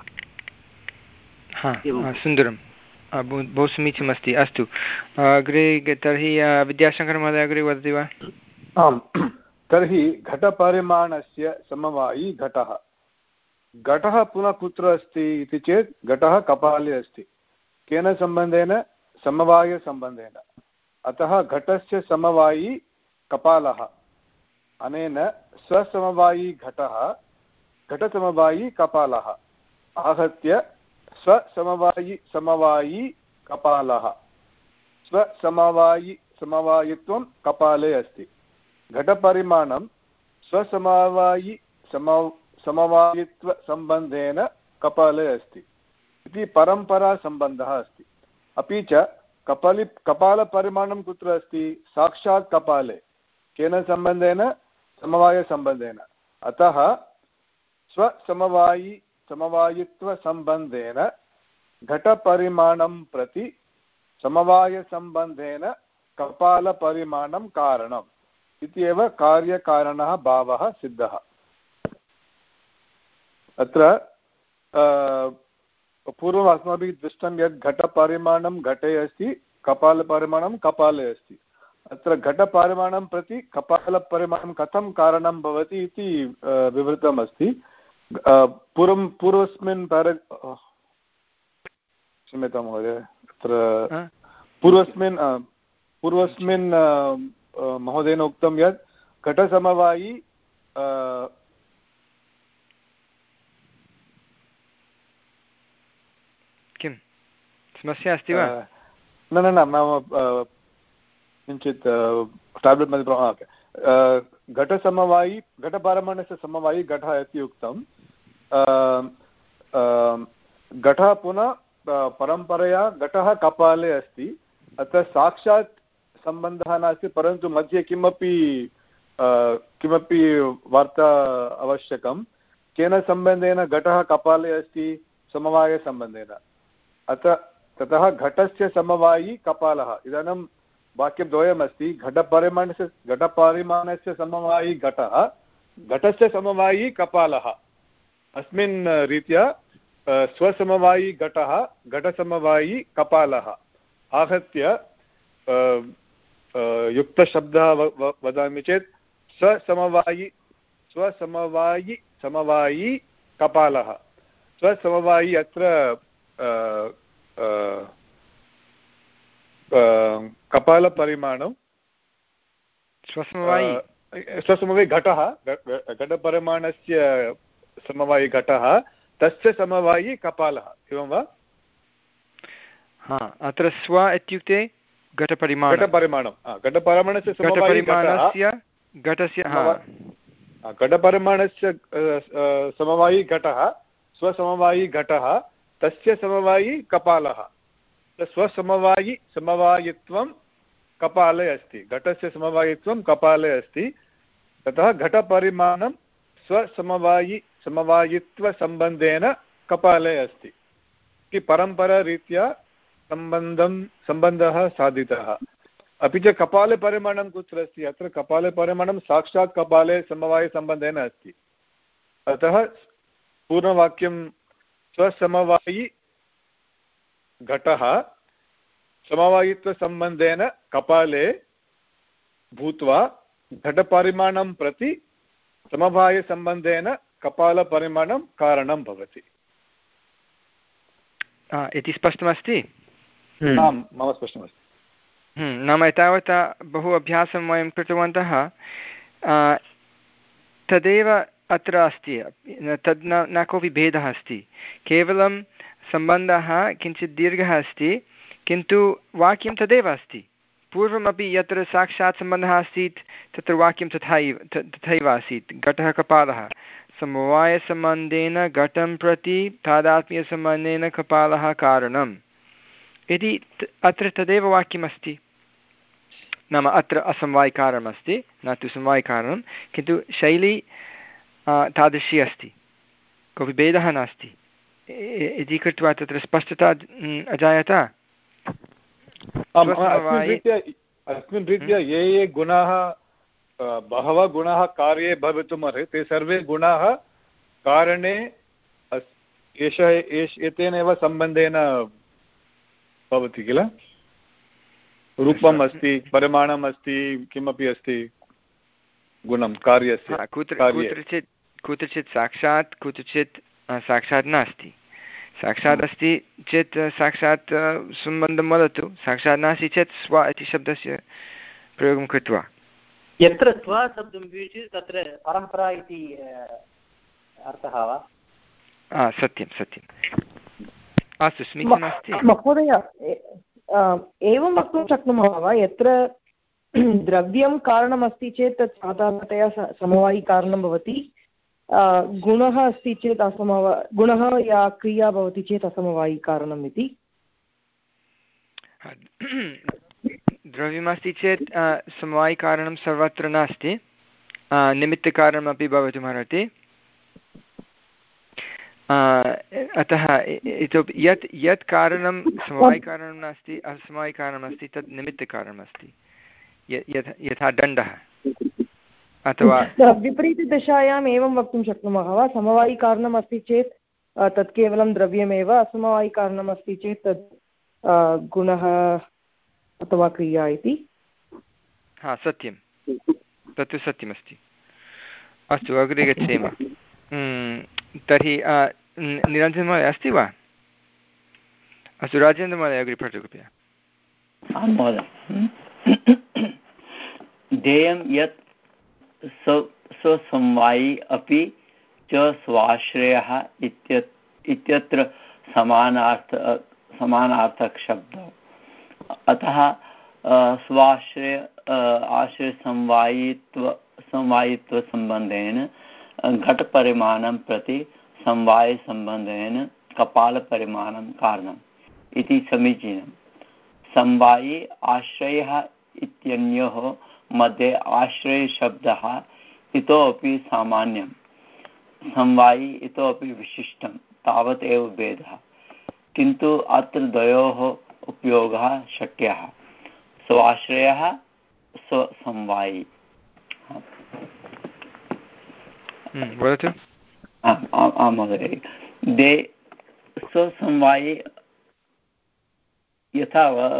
हा सुन्दरं बहु समीचीनमस्ति अस्तु अग्रे तर्हि विद्याशङ्करमहोदय अग्रे वदति वा आम् तर्हि घटपरिमाणस्य समवायी घटः घटः पुनः कुत्र अस्ति इति चेत् घटः कपाले अस्ति केन सम्बन्धेन समवायसम्बन्धेन अतः घटस्य समवायी कपालः अनेन स्वसमवायी घटः घटसमवायी कपालः आहत्य स्वसमवायी समवायी कपालः स्वसमवायी समवायित्वं कपाले अस्ति घटपरिमाणं स्वसमवायी सम समवायित्वसम्बन्धेन कपाले अस्ति इति परम्परासम्बन्धः अस्ति अपि च कपालि कपालपरिमाणं कुत्र अस्ति साक्षात् कपाले केन सम्बन्धेन समवायसम्बन्धेन अतः स्वसमवायी समवायित्वसम्बन्धेन घटपरिमाणं प्रति समवायसम्बन्धेन कपालपरिमाणं कारणम् इत्येव कार्यकारणः भावः सिद्धः अत्र पूर्वम् अस्माभिः दृष्टं यत् घटपरिमाणं घटे अस्ति कपालपरिमाणं कपाले अस्ति अत्र घटपरिमाणं प्रति कपालपरिमाणं कथं कारणं भवति इति विवृतम् अस्ति पूर्वं पूर्वस्मिन् पार क्षम्यतां महोदय अत्र पूर्वस्मिन् पूर्वस्मिन् महोदयेन उक्तं यत् घटसमवायी किं समस्या अस्ति वा न न न नाम किञ्चित् टाब्लेट् मध्ये घटसमवायि घटपरमाणुस्य समवायि घटः इति उक्तं घटः पुनः परम्परया घटः कपाले अस्ति अतः साक्षात् सम्बन्धः नास्ति परन्तु मध्ये किमपि किमपि वार्ता आवश्यकं केन सम्बन्धेन घटः कपाले अस्ति समवायसम्बन्धेन अतः ततः घटस्य समवायी कपालः इदानीं वाक्यद्वयमस्ति घटपरिमाणस्य घटपरिमाणस्य समवायी घटः घटस्य समवायी कपालः अस्मिन् रीत्या स्वसमवायी घटः घटसमवायी कपालः आहत्य युक्तशब्दः वदामि चेत् स्वसमवायी स्वसमवायी समवायी कपालः स्वसमवायी अत्र कपालपरिमाणं स्वसमवायी स्वसमवायी घटः घटपरिमाणस्य समवायी घटः तस्य समवायी कपालः एवं वा? हा अत्र स्व इत्युक्ते घटपरिमाणं घटपरिमाणं घटपरिमाणस्य घटपरिमाणस्य घटस्य घटपरिमाणस्य समवायी घटः स्वसमवायी घटः तस्य समवायी कपालः स्वसमवायी समवायित्वं कपाले अस्ति घटस्य समवायित्वं कपाले अस्ति ततः घटपरिमाणं स्वसमवायी समवायित्वसम्बन्धेन कपाले अस्ति इति परम्परारीत्या सम्बन्धं सम्बन्धः साधितः अपि च कपाले परिमाणं कुत्र अस्ति अत्र कपाले परिमाणं साक्षात् कपाले समवायसम्बन्धेन अस्ति अतः पूर्णवाक्यं स्वसमवायी घटः समवायित्वसम्बन्धेन कपाले भूत्वा घटपरिमाणं प्रति समवायसम्बन्धेन कपालपरिमाणं कारणं भवति इति स्पष्टमस्ति? आं मम स्पष्टमस्ति। नाम एतावता बहु अभ्यासं वयं कृतवन्तः तदेव अत्र अस्ति तद् न न कोऽपि भेदः अस्ति केवलं सम्बन्धः किञ्चित् दीर्घः अस्ति किन्तु वाक्यं तदेव अस्ति पूर्वमपि यत्र साक्षात् सम्बन्धः आसीत् तत्र वाक्यं तथैव तथैव आसीत् घटः कपालः समवायसम्बन्धेन घटं प्रति तादात्म्यसम्बन्धेन कपालः कारणम् इति अत्र तदेव वाक्यमस्ति नाम अत्र असमवायिकारणमस्ति न तु समवायिकारणं किन्तु शैली तादृशी अस्ति कोऽपि भेदः नास्ति इति कृत्वा तत्र स्पष्टता अजायत। अस्मिन् रीत्या ये ये गुणाः बहवः गुणाः कार्ये भवितुम् अर्हति ते सर्वे गुणाः कारणे एषः एतेनैव सम्बन्धेन भवति किल रूपम् अस्ति परिमाणम् अस्ति किमपि अस्ति गुणं कार्यस्य कुत्रचित् कुत्रचित् साक्षात् कुत्रचित् साक्षात् नास्ति साक्षात् अस्ति चेत् साक्षात् सम्बन्धं वदतु साक्षात् नास्ति चेत् स्व इति शब्दस्य प्रयोगं कृत्वा यत्र स्वशब्दं उपयुज्यते तत्र परम्परा इति अर्थः वा? सत्यं सत्यम् अस्तु समीचीनमस्ति महोदय एवं वक्तुं शक्नुमः वा यत्र द्रव्यं कारणमस्ति चेत् तत् साधारणतया समवायिकारणं भवति गुणः अस्ति चेत् असमवा गुणः या क्रिया भवति चेत् असमवायिकारणम् इति द्रव्यमस्ति चेत् समवायिकारणं सर्वत्र नास्ति निमित्तकारणमपि भवितुमर्हति अतः इतोपि यत् यत् कारणं समवायिकारणं नास्ति असमवायिकारणमस्ति तत् निमित्तकारणमस्ति यथा दण्डः अथवा विपरीतदशायाम् एवं वक्तुं शक्नुमः वा समवायिकारणम् अस्ति चेत् तत् केवलं द्रव्यमेव असमवायिकारणम् अस्ति चेत् तत् गुणः अथवा क्रिया इति? हा सत्यं तत्तु सत्यमस्ति। अस्तु अग्रे गच्छेम। तर्हि निरञ्जनमहोदय अस्ति वा? अस्तु राजेन्द्रमहोदय अग्रे पठतु कृपया। आं महोदय ध्येयं यत् स्वसमवायी अपि च स्वाश्रयः इत्यत्र समानार्थ समानार्थकशब्दः अतः स्वाश्रय आश्रयसमवायित्व समवायित्वसम्बन्धेन घटपरिमाणं प्रति समवायसम्बन्धेन कपालपरिमाणं कारणम् इति समीचीनं। समवायी आश्रयः इत्यन्योः मध्ये आश्रयशब्दः इतोपि सामान्यं, समवायी इतोपि विशिष्टं, तावत् एव भेदः, किन्तु अत्र द्वयोः उपयोगः शक्यः, स्वाश्रयः स्वसमवायी। वदतु। आं महोदय, दे स्वसमवायी यथा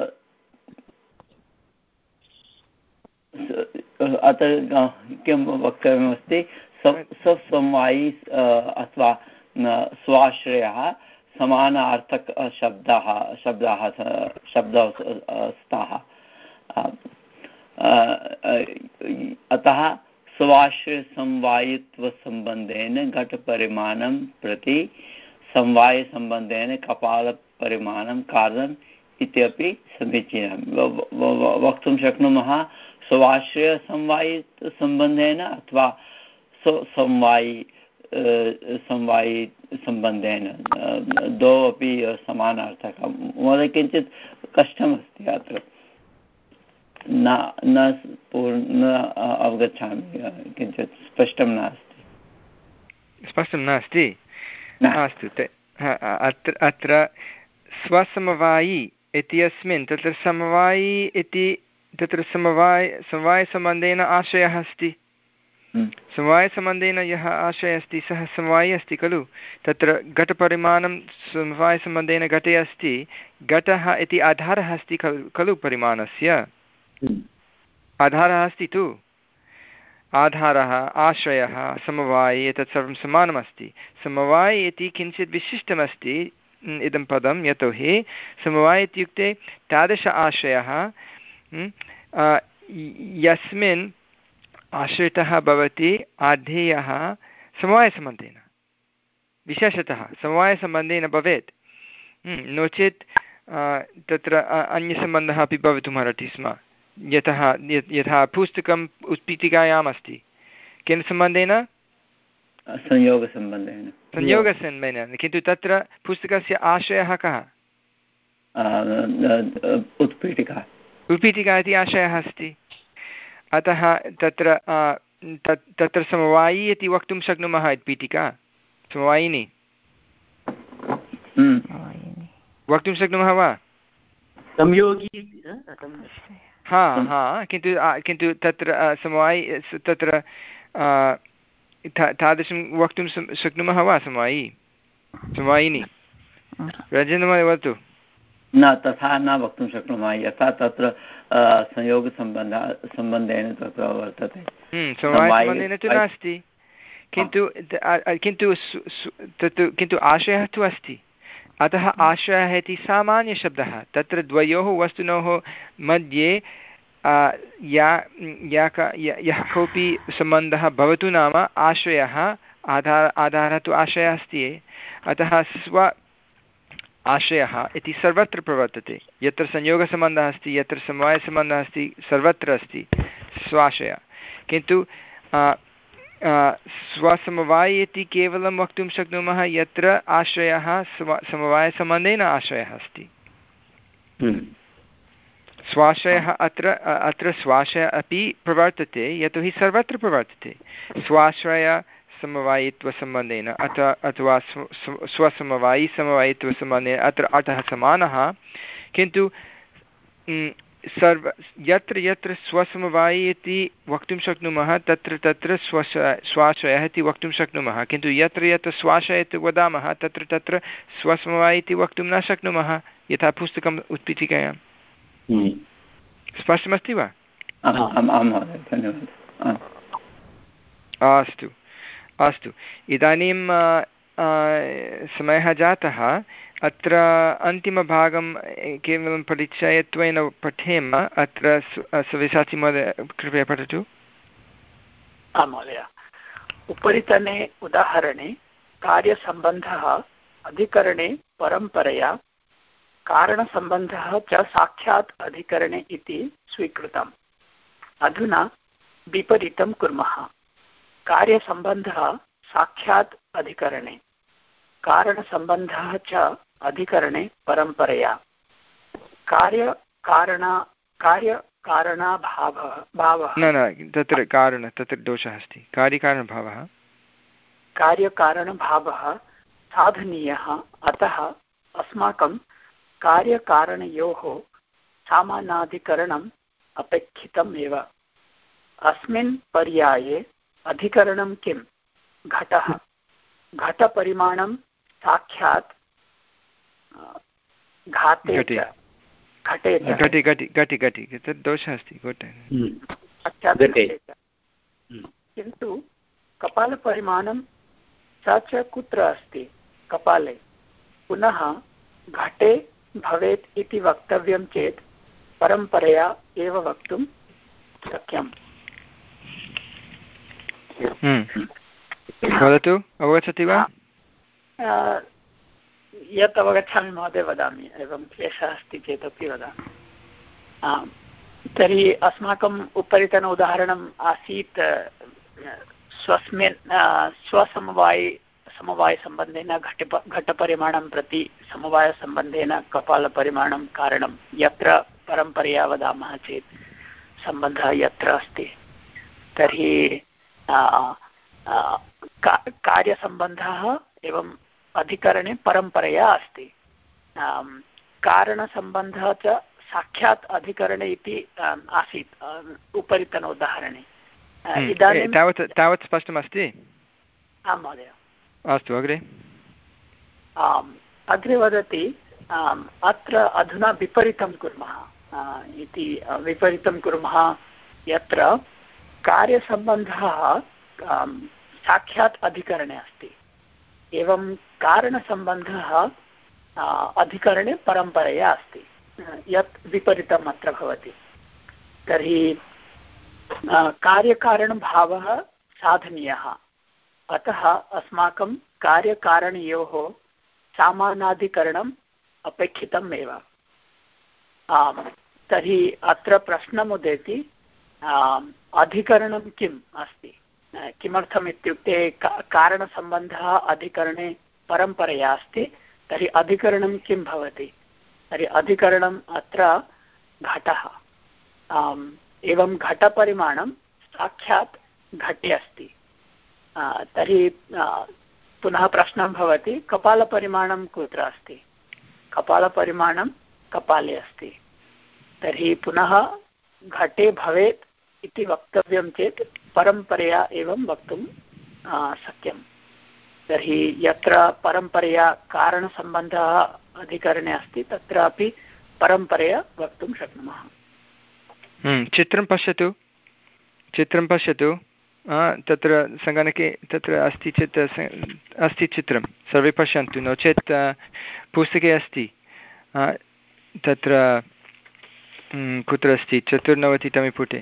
अत्र किं वक्तव्यमस्ति, स्वसमवायी अथवा स्वाश्रयः समानार्थक शब्दाः शब्दाः शब्दाः स्तः, अतः स्वाश्रयसमवायित्वसम्बन्धेन घटपरिमाणं प्रति समवायसम्बन्धेन कपालपरिमाणं कारणम् इत्यपि समीचीनं। वक्तुं शक्नुमः स्वाश्रयसमवायित्वसम्बन्धेन अथवा स्वसमवायि समवायि सम्बन्धेन, द्वौ अपि समानार्थकं। महोदय किञ्चित् कष्टमस्ति अत्र, न न पूर्ण अवगच्छामि, किञ्चित् स्पष्टं नास्ति। स्पष्टं नास्ति? अस्तु, अत्र अत्र स्वसमवायी इत्यस्मिन् तत्र समवायी इति तत्र समवाय समवायसम्बन्धेन आशयः अस्ति। समवायसम्बन्धेन यः आशयः अस्ति सः समवायी अस्ति खलु। तत्र घटपरिमाणं समवायसम्बन्धेन घटे अस्ति, घटः इति आधारः अस्ति खलु खलु परिमाणस्य, आधारः अस्ति तु, आधारः आश्रयः समवायी, एतत् सर्वं समानमस्ति। समवायी इति किञ्चित् विशिष्टमस्ति इदं पदं, यतोहि समवायी इत्युक्ते तादृश आश्रयः यस्मिन् आश्रितः भवति आधेयः समवायसम्बन्धेन, विशेषतः समवायसम्बन्धेन भवेत्, नो चेत् तत्र अन्यसम्बन्धः अपि भवितुमर्हति स्म। यतः यथा पुस्तकम् उत्पीठिकायाम् अस्ति, केन सम्बन्धेन? संयोगसम्बन्धेन। संयोगसम्बन्धेन, किन्तु तत्र पुस्तकस्य आशयः कः? उत्पीठिका। उत्पीठिका इति आशयः अस्ति। अतः तत्र तत्र समवायी इति वक्तुं शक्नुमः। उत्पीठिका समवायिनी वक्तुं शक्नुमः वा? संयोगी। हा हा किन्तु किन्तु तत्र समवायी तत्र तादृशं वक्तुं शक्नुमः वा? समवायी समवायिनी रजनमहोदय वदतु। न, तथा न वक्तुं शक्नुमः, यथा तत्र संयोगसम्बन्धः सम्बन्धेन तत्र वर्तते। समवायसम्बन्धेन तु नास्ति, किन्तु किन्तु तत् किन्तु आशयः तु अस्ति। अतः आशयः इति सामान्यशब्दः। तत्र द्वयोः वस्तुनोः मध्ये या या यः कोऽपि सम्बन्धः भवतु नाम आश्रयः आधार आधारः तु आशयः अस्ति। अतः स्व आशयः इति सर्वत्र प्रवर्तते। यत्र संयोगसम्बन्धः अस्ति, यत्र समवायसम्बन्धः अस्ति, सर्वत्र अस्ति स्वाशयः। किन्तु स्वसमवायी इति केवलं वक्तुं शक्नुमः यत्र आश्रयः स्व समवायसम्बन्धेन आश्रयः अस्ति। स्वाश्रयः अत्र अत्र स्वाश्रयः अपि प्रवर्तते, यतोहि सर्वत्र प्रवर्तते। स्वाश्रय समवायित्वसम्बन्धेन अथ अथवा स्वसमवायी समवायित्वसम्बन्धेन अत्र अर्थः समानः, किन्तु सर्व यत्र यत्र स्वसमवायी इति वक्तुं शक्नुमः तत्र तत्र स्वश स्वाश्रयः इति वक्तुं शक्नुमः, किन्तु यत्र यत्र स्वाश्रय इति वदामः तत्र तत्र स्वसमवायी इति वक्तुं न शक्नुमः, यथा पुस्तकम् उत्पीठिकायां। स्पष्टमस्ति वा? अस्तु अस्तु, इदानीं समयः जातः। अत्र अन्तिमभागं केवलं परिचयत्वेन पठेम। अत्र सव्यसाची महोदय कृपया पठतु। आं महोदय, उपरितने उदाहरणे कार्यसम्बन्धः अधिकरणे परम्परया कारणसम्बन्धः च साक्षात् अधिकरणे इति स्वीकृतम्। अधुना विपरीतं कुर्मः। कार्यसम्बन्धः साक्षात् अधिकरणे, कारणसम्बन्धः च अधिकरणे परम्परया। कार्यकारणा कार्यकारणाभावः भावः न न तत्र कारण तत्र दोषः अस्ति। कार्यकारणभावः कार्यकारणभावः साधनीयः। अतः अस्माकं कार्यकारणयोः सामानाधिकरणम् अपेक्षितम् एव। अस्मिन् पर्याये अधिकरणं किं? घटः। घटपरिमाणं साक्षात् घाते च घटे च घटि घटि घटि घटि तत् दोषः अस्ति घटे किन्तु कपालपरिमाणं स च कुत्र अस्ति? कपाले। पुनः घटे भवेत् इति वक्तव्यं चेत् परम्परया एव वक्तुं शक्यम्। वदतु, अवगच्छति वा? यत् अवगच्छामि महोदय वदामि, एवं क्लेशः अस्ति चेदपि वदामि। तर्हि अस्माकम् उपरितन उदाहरणम् आसीत् स्वस्मिन् स्वसमवायि समवायसम्बन्धेन घट घटपरिमाणं प्रति समवायसम्बन्धेन कपालपरिमाणं कारणं, यत्र परम्परया वदामः चेत् सम्बन्धः यत्र अस्ति तर्हि का, कार्यसम्बन्धः एवं अधिकरणे परम्परया अस्ति। कारणसम्बन्धः च साक्षात् अधिकरणे इति आसीत् उपरितन उदाहरणे। इदानीं तावत् तावत् स्पष्टमस्ति? आं महोदय। अस्तु, अग्रे। आम्, अग्रे वदति अत्र अधुना विपरीतं कुर्मः इति। विपरीतं कुर्मः यत्र कार्यसम्बन्धः साक्षात् अधिकरणे अस्ति, एवं कारणसम्बन्धः अधिकरणे परम्परया अस्ति, यत् विपरीतम् अत्र भवति। तर्हि कार्यकारणभावः साधनीयः। अतः अस्माकं कार्यकारणयोः सामानाधिकरणम् अपेक्षितम् एव। आम्, तर्हि अत्र प्रश्नम् उदेति अधिकरणं किम् अस्ति? किमर्थम् इत्युक्ते कारणसम्बन्धः अधिकरणे परम्परया अस्ति, तर्हि अधिकरणं किं भवति? तर्हि अधिकरणम् अत्र घटः। एवं घटपरिमाणं साक्षात् घटे अस्ति। तर्हि पुनः प्रश्नः भवति कपालपरिमाणं कुत्र अस्ति? कपालपरिमाणं कपाले अस्ति। तर्हि पुनः घटे भवेत् इति वक्तव्यं चेत् परम्परया एवं वक्तुं शक्यं। तर्हि यत्र परम्परया कारणसम्बन्धः अधिकरणे अस्ति तत्रापि परम्परया वक्तुं शक्नुमः। चित्रं पश्यतु, चित्रं पश्यतु। तत्र सङ्गणके तत्र अस्ति चेत् अस्ति चित्रं, सर्वे पश्यन्तु। नो चेत् पुस्तके अस्ति, तत्र कुत्र अस्ति? चतुर्नवतितमे पुटे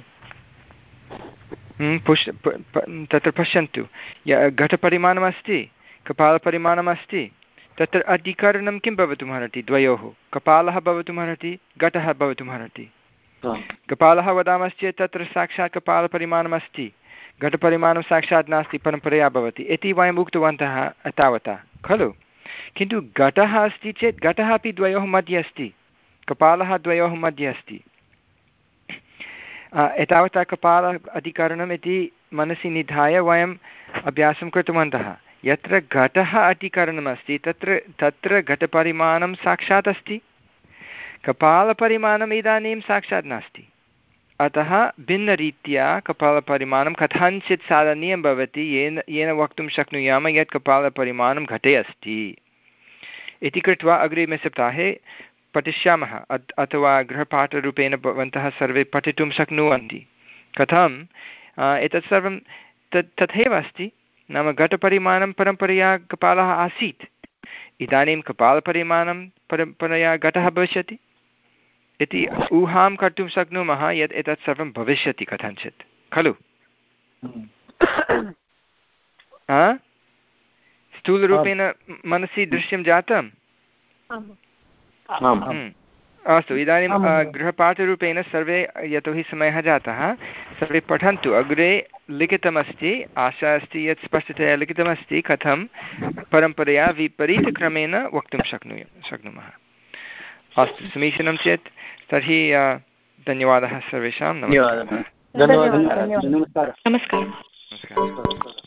पुष् तत्र पश्यन्तु। घटपरिमाणमस्ति, कपालपरिमाणमस्ति। तत्र अधिकरणं किं भवितुमर्हति? द्वयोः। कपालः भवितुमर्हति, घटः भवितुमर्हति। कपालः वदामश्चेत् तत्र साक्षात् कपालपरिमाणमस्ति, घटपरिमाणं साक्षात् नास्ति, परम्परया भवति इति वयम् उक्तवन्तः तावता खलु। किन्तु घटः अस्ति चेत् घटः अपि द्वयोः मध्ये अस्ति, कपालः द्वयोः मध्ये अस्ति। एतावता कपाल अधिकरणम् इति मनसि निधाय वयम् अभ्यासं कृतवन्तः। यत्र घटः अधिकरणमस्ति तत्र तत्र घटपरिमाणं साक्षात् अस्ति, कपालपरिमाणम् इदानीं साक्षात् नास्ति। अतः भिन्नरीत्या कपालपरिमाणं कथञ्चित् साधनीयं भवति, येन येन वक्तुं शक्नुयाम यत् कपालपरिमाणं घटे अस्ति इति कृत्वा अग्रिमे सप्ताहे पठिष्यामः। अथवा गृहपाठरूपेण भवन्तः सर्वे पठितुं शक्नुवन्ति। कथम् एतत् सर्वं तत् तथैव अस्ति। नाम घटपरिमाणं परम्परया कपालः आसीत्, इदानीं कपालपरिमाणं परम्परया घटः भविष्यति इति ऊहां कर्तुं शक्नुमः यत् एतत् सर्वं भविष्यति कथञ्चित् खलु। स्थूलरूपेण मनसि दृश्यं जातम्? अस्तु इदानीं गृहपाठरूपेण सर्वे यतोहि समयः जातः सर्वे पठन्तु अग्रे लिखितमस्ति आशा अस्ति यत् स्पष्टतया लिखितमस्ति कथं परम्परया विपरीतक्रमेण वक्तुं शक्नु शक्नुमः अस्तु समीचीनं चेत् तर्हि धन्यवादः सर्वेषां नमस्कारः धन्यवादः नमस्कारः।